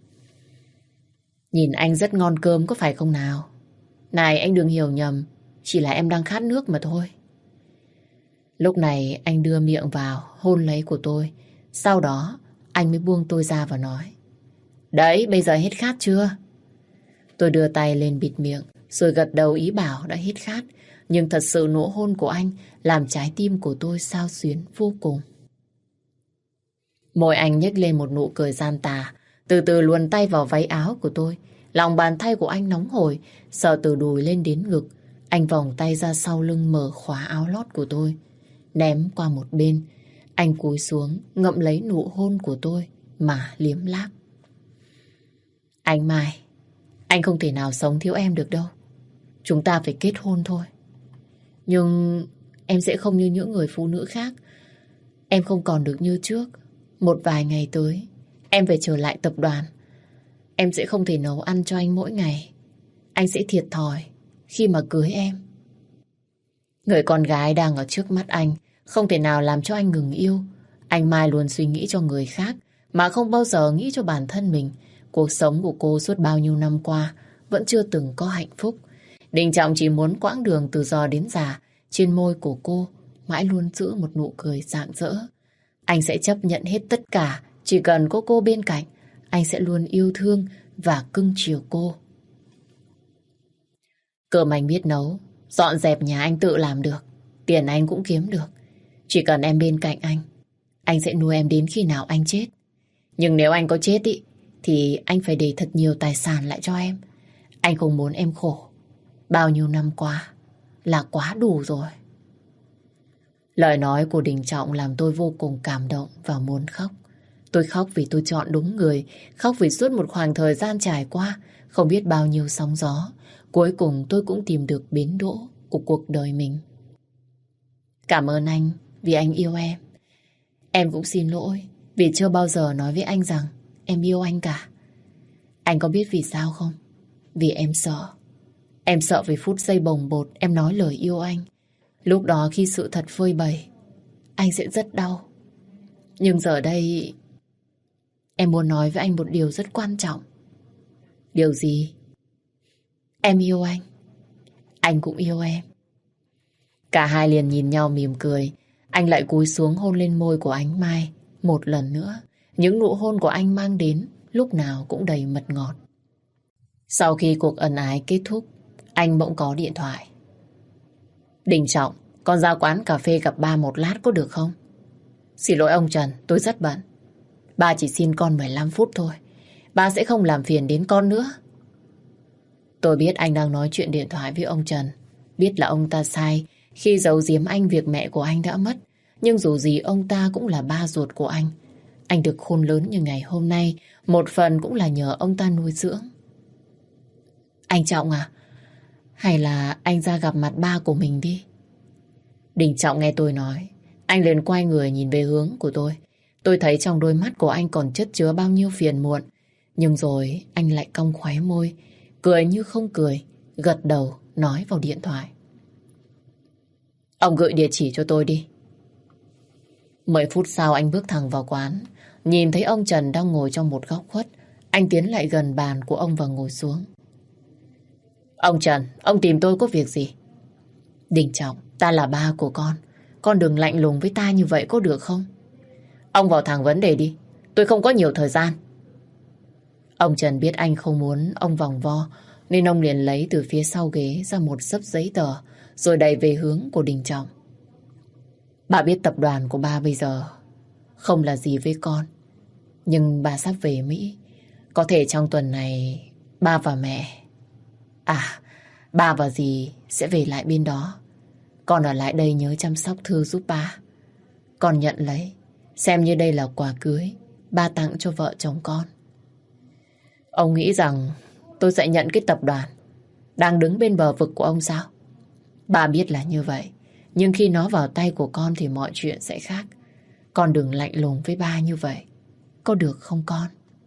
Nhìn anh rất ngon cơm có phải không nào? Này anh đừng hiểu nhầm, chỉ là em đang khát nước mà thôi. Lúc này anh đưa miệng vào hôn lấy của tôi. Sau đó anh mới buông tôi ra và nói. Đấy, bây giờ hết khát chưa? Tôi đưa tay lên bịt miệng rồi gật đầu ý bảo đã hết khát. Nhưng thật sự nụ hôn của anh làm trái tim của tôi xao xuyến vô cùng. Môi anh nhếch lên một nụ cười gian tà, từ từ luồn tay vào váy áo của tôi. Lòng bàn tay của anh nóng hổi, sờ từ đùi lên đến ngực. Anh vòng tay ra sau lưng mở khóa áo lót của tôi, ném qua một bên. Anh cúi xuống ngậm lấy nụ hôn của tôi mà liếm láp. Anh Mai, anh không thể nào sống thiếu em được đâu. Chúng ta phải kết hôn thôi. Nhưng em sẽ không như những người phụ nữ khác. Em không còn được như trước. Một vài ngày tới em phải trở lại tập đoàn. Em sẽ không thể nấu ăn cho anh mỗi ngày. Anh sẽ thiệt thòi khi mà cưới em. Người con gái đang ở trước mắt anh không thể nào làm cho anh ngừng yêu. Anh Mai luôn suy nghĩ cho người khác mà không bao giờ nghĩ cho bản thân mình. Cuộc sống của cô suốt bao nhiêu năm qua vẫn chưa từng có hạnh phúc. Đình Trọng chỉ muốn quãng đường từ giờ đến già, trên môi của cô mãi luôn giữ một nụ cười rạng rỡ. Anh sẽ chấp nhận hết tất cả, chỉ cần có cô bên cạnh. Anh sẽ luôn yêu thương và cưng chiều cô. Cơm anh biết nấu, dọn dẹp nhà anh tự làm được, tiền anh cũng kiếm được. Chỉ cần em bên cạnh anh, anh sẽ nuôi em đến khi nào anh chết. Nhưng nếu anh có chết ý, thì anh phải để thật nhiều tài sản lại cho em. Anh không muốn em khổ. Bao nhiêu năm qua là quá đủ rồi. Lời nói của Đình Trọng làm tôi vô cùng cảm động và muốn khóc. Tôi khóc vì tôi chọn đúng người, khóc vì suốt một khoảng thời gian trải qua không biết bao nhiêu sóng gió, cuối cùng tôi cũng tìm được bến đỗ của cuộc đời mình. Cảm ơn anh vì anh yêu em. Em cũng xin lỗi vì chưa bao giờ nói với anh rằng em yêu anh cả. Anh có biết vì sao không? Vì em sợ. Em sợ về phút giây bồng bột em nói lời yêu anh. Lúc đó khi sự thật phơi bày, anh sẽ rất đau. Nhưng giờ đây em muốn nói với anh một điều rất quan trọng. Điều gì? Em yêu anh. Anh cũng yêu em. Cả hai liền nhìn nhau mỉm cười. Anh lại cúi xuống hôn lên môi của ánh Mai một lần nữa. Những nụ hôn của anh mang đến lúc nào cũng đầy mật ngọt. Sau khi cuộc ân ái kết thúc, anh bỗng có điện thoại. Đình Trọng, con ra quán cà phê gặp ba một lát có được không? Xin lỗi ông Trần, tôi rất bận. Ba chỉ xin con mười lăm phút thôi. Ba sẽ không làm phiền đến con nữa. Tôi biết anh đang nói chuyện điện thoại với ông Trần. Biết là ông ta sai khi giấu giếm anh việc mẹ của anh đã mất. Nhưng dù gì ông ta cũng là ba ruột của anh. Anh được khôn lớn như ngày hôm nay, một phần cũng là nhờ ông ta nuôi dưỡng. Anh Trọng à, hay là anh ra gặp mặt ba của mình đi. Đình Trọng nghe tôi nói, anh liền quay người nhìn về hướng của tôi. Tôi thấy trong đôi mắt của anh còn chất chứa bao nhiêu phiền muộn. Nhưng rồi anh lại cong khóe môi, cười như không cười, gật đầu nói vào điện thoại. Ông gửi địa chỉ cho tôi đi. Mười phút sau anh bước thẳng vào quán. Nhìn thấy ông Trần đang ngồi trong một góc khuất. Anh tiến lại gần bàn của ông và ngồi xuống. Ông Trần, ông tìm tôi có việc gì? Đình Trọng, ta là ba của con. Con đừng lạnh lùng với ta như vậy có được không? Ông vào thẳng vấn đề đi. Tôi không có nhiều thời gian. Ông Trần biết anh không muốn ông vòng vo, nên ông liền lấy từ phía sau ghế ra một xấp giấy tờ, rồi đẩy về hướng của Đình Trọng. Bà biết tập đoàn của ba bây giờ không là gì với con. Nhưng bà sắp về Mỹ. Có thể trong tuần này ba và mẹ... À, ba và dì sẽ về lại bên đó. Con ở lại đây nhớ chăm sóc Thư giúp ba. Con nhận lấy, xem như đây là quà cưới ba tặng cho vợ chồng con. Ông nghĩ rằng tôi sẽ nhận cái tập đoàn đang đứng bên bờ vực của ông sao? Bà biết là như vậy. Nhưng khi nó vào tay của con thì mọi chuyện sẽ khác. Con đừng lạnh lùng với ba như vậy. Có được không con?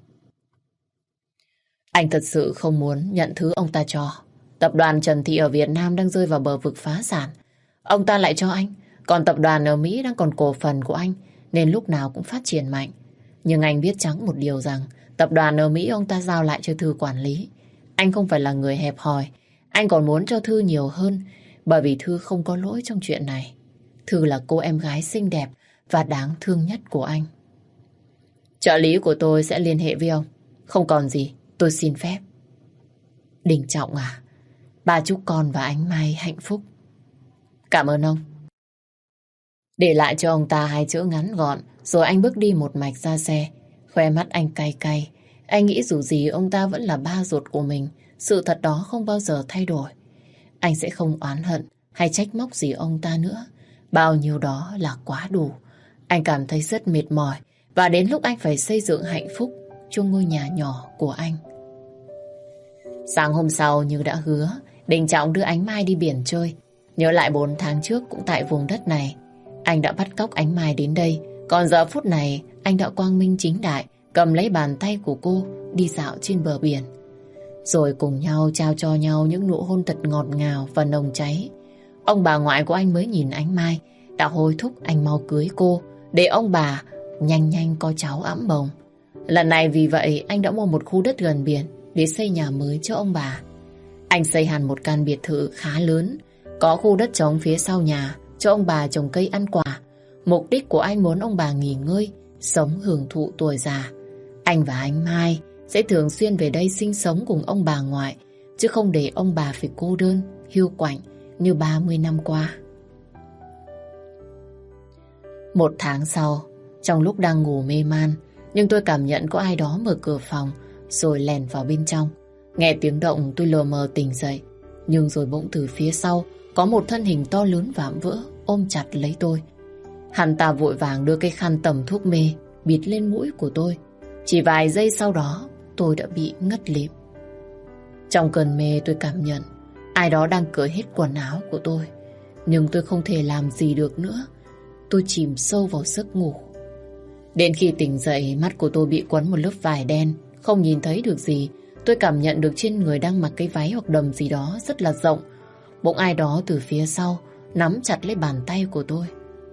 Anh thật sự không muốn nhận thứ ông ta cho. Tập đoàn Trần Thị ở Việt Nam đang rơi vào bờ vực phá sản. Ông ta lại cho anh. Còn tập đoàn ở Mỹ đang còn cổ phần của anh, nên lúc nào cũng phát triển mạnh. Nhưng anh biết trắng một điều rằng tập đoàn ở Mỹ ông ta giao lại cho Thư quản lý. Anh không phải là người hẹp hòi. Anh còn muốn cho Thư nhiều hơn, bởi vì Thư không có lỗi trong chuyện này. Thư là cô em gái xinh đẹp và đáng thương nhất của anh. Trợ lý của tôi sẽ liên hệ với ông. Không còn gì, tôi xin phép. Đình Trọng à, ba chúc con và Ánh Mai hạnh phúc. Cảm ơn ông. Để lại cho ông ta hai chữ ngắn gọn, rồi anh bước đi một mạch ra xe. Khoe mắt anh cay cay. Anh nghĩ dù gì ông ta vẫn là ba ruột của mình. Sự thật đó không bao giờ thay đổi. Anh sẽ không oán hận hay trách móc gì ông ta nữa. Bao nhiêu đó là quá đủ. Anh cảm thấy rất mệt mỏi. Và đến lúc anh phải xây dựng hạnh phúc cho ngôi nhà nhỏ của anh. Sáng hôm sau như đã hứa, Đình Trọng đưa Ánh Mai đi biển chơi. Nhớ lại bốn tháng trước cũng tại vùng đất này, anh đã bắt cóc Ánh Mai đến đây. Còn giờ phút này anh đã quang minh chính đại cầm lấy bàn tay của cô đi dạo trên bờ biển. Rồi cùng nhau trao cho nhau những nụ hôn thật ngọt ngào và nồng cháy. Ông bà ngoại của anh mới nhìn Ánh Mai đã hối thúc anh mau cưới cô, để ông bà nhanh nhanh có cháu ẵm bồng. Lần này vì vậy anh đã mua một khu đất gần biển để xây nhà mới cho ông bà. Anh xây hẳn một căn biệt thự khá lớn, có khu đất trống phía sau nhà cho ông bà trồng cây ăn quả. Mục đích của anh muốn ông bà nghỉ ngơi, sống hưởng thụ tuổi già. Anh và Ánh Mai sẽ thường xuyên về đây sinh sống cùng ông bà ngoại, chứ không để ông bà phải cô đơn, hiu quạnh như ba mươi năm qua. Một tháng sau, trong lúc đang ngủ mê man, nhưng tôi cảm nhận có ai đó mở cửa phòng rồi lèn vào bên trong. Nghe tiếng động tôi lờ mờ tỉnh dậy, nhưng rồi bỗng từ phía sau có một thân hình to lớn vạm vỡ ôm chặt lấy tôi. Hắn ta vội vàng đưa cái khăn tẩm thuốc mê bịt lên mũi của tôi. Chỉ vài giây sau đó tôi đã bị ngất lịm. Trong cơn mê tôi cảm nhận ai đó đang cởi hết quần áo của tôi, nhưng tôi không thể làm gì được nữa. Tôi chìm sâu vào giấc ngủ. Đến khi tỉnh dậy, mắt của tôi bị quấn một lớp vải đen, không nhìn thấy được gì. Tôi cảm nhận được trên người đang mặc cái váy hoặc đầm gì đó rất là rộng. Bỗng ai đó từ phía sau nắm chặt lấy bàn tay của tôi.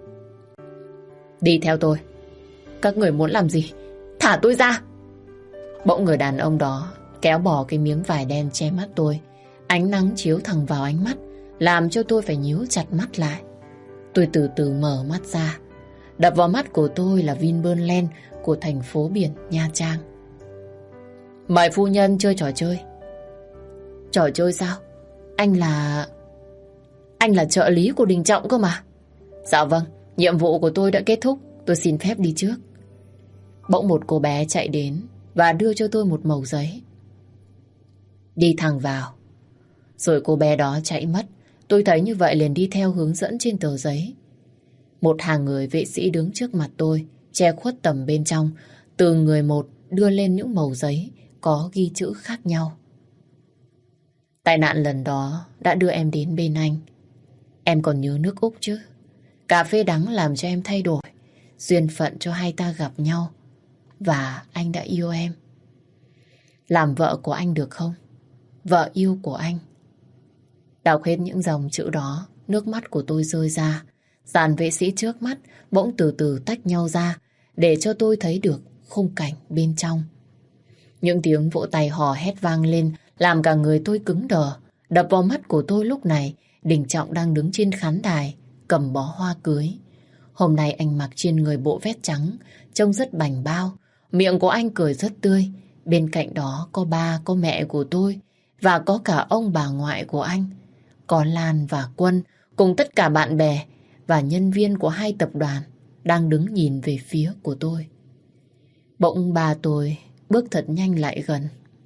Đi theo tôi. Các người muốn làm gì? Thả tôi ra! Bỗng người đàn ông đó kéo bỏ cái miếng vải đen che mắt tôi. Ánh nắng chiếu thẳng vào ánh mắt, làm cho tôi phải nhíu chặt mắt lại. Tôi từ từ mở mắt ra. Đập vào mắt của tôi là Vinpearl của thành phố biển Nha Trang. Mời phu nhân chơi trò chơi. Trò chơi sao? Anh là... Anh là trợ lý của Đình Trọng cơ mà. Dạ vâng, nhiệm vụ của tôi đã kết thúc. Tôi xin phép đi trước. Bỗng một cô bé chạy đến và đưa cho tôi một mẩu giấy. Đi thẳng vào. Rồi cô bé đó chạy mất. Tôi thấy như vậy liền đi theo hướng dẫn trên tờ giấy. Một hàng người vệ sĩ đứng trước mặt tôi, che khuất tầm bên trong. Từng người một đưa lên những mẩu giấy có ghi chữ khác nhau. Tai nạn lần đó đã đưa em đến bên anh. Em còn nhớ nước Úc chứ? Cà phê đắng làm cho em thay đổi. Duyên phận cho hai ta gặp nhau. Và anh đã yêu em. Làm vợ của anh được không? Vợ yêu của anh. Đọc hết những dòng chữ đó, nước mắt của tôi rơi ra. Dàn vệ sĩ trước mắt bỗng từ từ tách nhau ra để cho tôi thấy được khung cảnh bên trong. Những tiếng vỗ tay hò hét vang lên làm cả người tôi cứng đờ. Đập vào mắt của tôi lúc này, Đình Trọng đang đứng trên khán đài cầm bó hoa cưới. Hôm nay anh mặc trên người bộ vest trắng, trông rất bảnh bao. Miệng của anh cười rất tươi. Bên cạnh đó có ba, có mẹ của tôi và có cả ông bà ngoại của anh. Có Lan và Quân cùng tất cả bạn bè và nhân viên của hai tập đoàn đang đứng nhìn về phía của tôi. Bỗng bà tôi bước thật nhanh lại gần.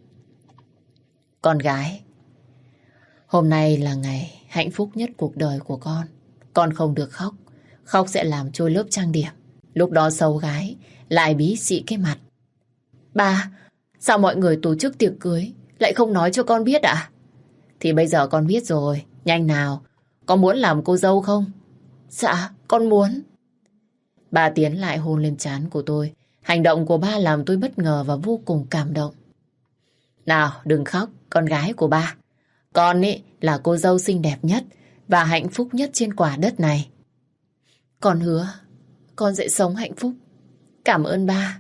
Con gái, hôm nay là ngày hạnh phúc nhất cuộc đời của con. Con không được khóc. Khóc sẽ làm trôi lớp trang điểm. Lúc đó xấu gái lại bí xị cái mặt. Ba, sao mọi người tổ chức tiệc cưới lại không nói cho con biết ạ? Thì bây giờ con biết rồi. Nhanh nào, con muốn làm cô dâu không? Dạ, con muốn. Ba tiến lại hôn lên trán của tôi. Hành động của ba làm tôi bất ngờ và vô cùng cảm động. Nào, đừng khóc, con gái của ba. Con ấy là cô dâu xinh đẹp nhất và hạnh phúc nhất trên quả đất này. Con hứa, con sẽ sống hạnh phúc. Cảm ơn ba.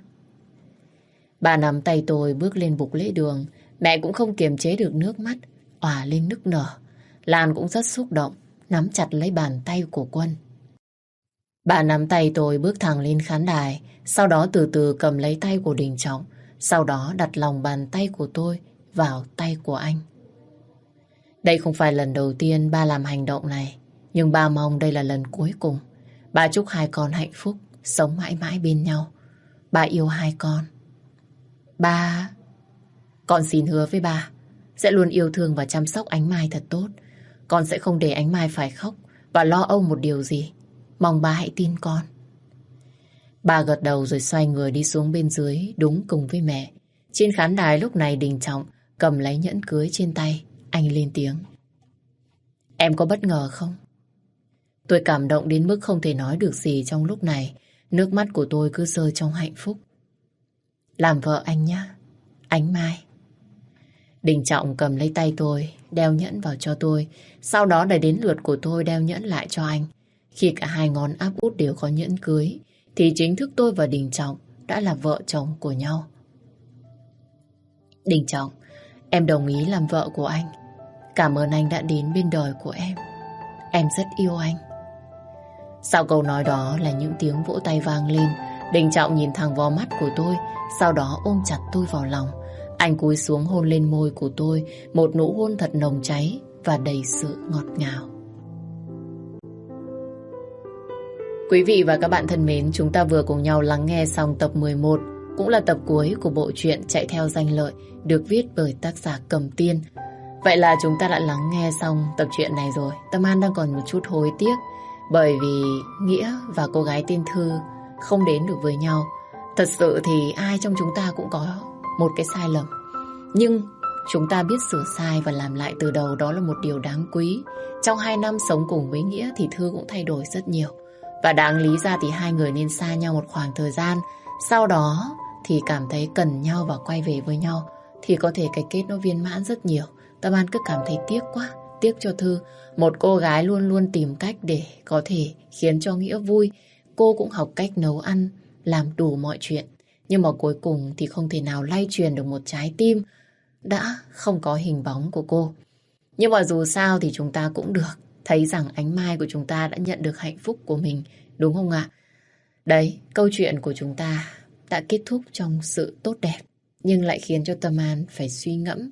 Ba nắm tay tôi bước lên bục lễ đường. Mẹ cũng không kiềm chế được nước mắt, òa lên nức nở. Lan cũng rất xúc động, nắm chặt lấy bàn tay của Quân. Bà nắm tay tôi bước thẳng lên khán đài, sau đó từ từ cầm lấy tay của Đình Trọng, sau đó đặt lòng bàn tay của tôi vào tay của anh. Đây không phải lần đầu tiên ba làm hành động này, nhưng ba mong đây là lần cuối cùng. Ba chúc hai con hạnh phúc, sống mãi mãi bên nhau. Ba yêu hai con. Ba... Con xin hứa với ba, sẽ luôn yêu thương và chăm sóc Ánh Mai thật tốt. Con sẽ không để Ánh Mai phải khóc và lo âu một điều gì. Mong ba hãy tin con. Ba gật đầu rồi xoay người đi xuống bên dưới, đúng cùng với mẹ. Trên khán đài lúc này Đình Trọng cầm lấy nhẫn cưới trên tay. Anh lên tiếng. Em có bất ngờ không? Tôi cảm động đến mức không thể nói được gì trong lúc này. Nước mắt của tôi cứ rơi trong hạnh phúc. Làm vợ anh nhé, Ánh Mai. Đình Trọng cầm lấy tay tôi, đeo nhẫn vào cho tôi. Sau đó để đến lượt của tôi đeo nhẫn lại cho anh. Khi cả hai ngón áp út đều có nhẫn cưới, thì chính thức tôi và Đình Trọng đã là vợ chồng của nhau. Đình Trọng, em đồng ý làm vợ của anh. Cảm ơn anh đã đến bên đời của em. Em rất yêu anh. Sau câu nói đó là những tiếng vỗ tay vang lên. Đình Trọng nhìn thẳng vào mắt của tôi, sau đó ôm chặt tôi vào lòng. Anh cúi xuống hôn lên môi của tôi, một nụ hôn thật nồng cháy và đầy sự ngọt ngào. Quý vị và các bạn thân mến, chúng ta vừa cùng nhau lắng nghe xong tập mười một, cũng là tập cuối của bộ truyện Chạy Theo Danh Lợi, được viết bởi tác giả Cầm Tiên. Vậy là chúng ta đã lắng nghe xong tập truyện này rồi. Tâm An đang còn một chút hối tiếc, bởi vì Nghĩa và cô gái tên Thư không đến được với nhau. Thật sự thì ai trong chúng ta cũng có một cái sai lầm, nhưng chúng ta biết sửa sai và làm lại từ đầu, đó là một điều đáng quý. Trong hai năm sống cùng với Nghĩa thì Thư cũng thay đổi rất nhiều. Và đáng lý ra thì hai người nên xa nhau một khoảng thời gian, sau đó thì cảm thấy cần nhau và quay về với nhau, thì có thể cái kết nó viên mãn rất nhiều. Tâm An cứ cảm thấy tiếc quá, tiếc cho Thư. Một cô gái luôn luôn tìm cách để có thể khiến cho Nghĩa vui. Cô cũng học cách nấu ăn, làm đủ mọi chuyện. Nhưng mà cuối cùng thì không thể nào lay truyền được một trái tim đã không có hình bóng của cô. Nhưng mà dù sao thì chúng ta cũng được thấy rằng Ánh Mai của chúng ta đã nhận được hạnh phúc của mình, đúng không ạ? Đấy, câu chuyện của chúng ta đã kết thúc trong sự tốt đẹp, nhưng lại khiến cho Tâm An phải suy ngẫm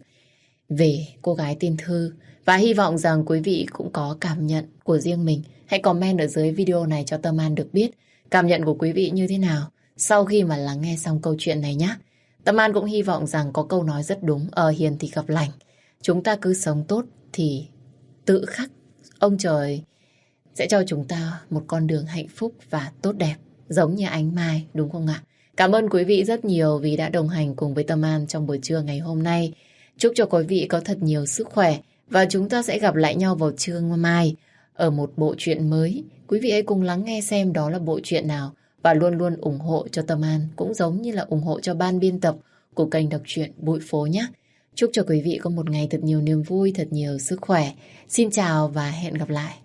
về cô gái tên Thư. Và hy vọng rằng quý vị cũng có cảm nhận của riêng mình. Hãy comment ở dưới video này cho Tâm An được biết cảm nhận của quý vị như thế nào sau khi mà lắng nghe xong câu chuyện này nhé. Tâm An cũng hy vọng rằng có câu nói rất đúng, ở hiền thì gặp lành. Chúng ta cứ sống tốt thì tự khắc ông trời sẽ cho chúng ta một con đường hạnh phúc và tốt đẹp, giống như Ánh Mai, đúng không ạ? Cảm ơn quý vị rất nhiều vì đã đồng hành cùng với Tâm An trong buổi trưa ngày hôm nay. Chúc cho quý vị có thật nhiều sức khỏe và chúng ta sẽ gặp lại nhau vào trưa mai ở một bộ truyện mới. Quý vị hãy cùng lắng nghe xem đó là bộ truyện nào và luôn luôn ủng hộ cho Tâm An, cũng giống như là ủng hộ cho ban biên tập của kênh đọc truyện Bụi Phố nhé. Chúc cho quý vị có một ngày thật nhiều niềm vui, thật nhiều sức khỏe. Xin chào và hẹn gặp lại.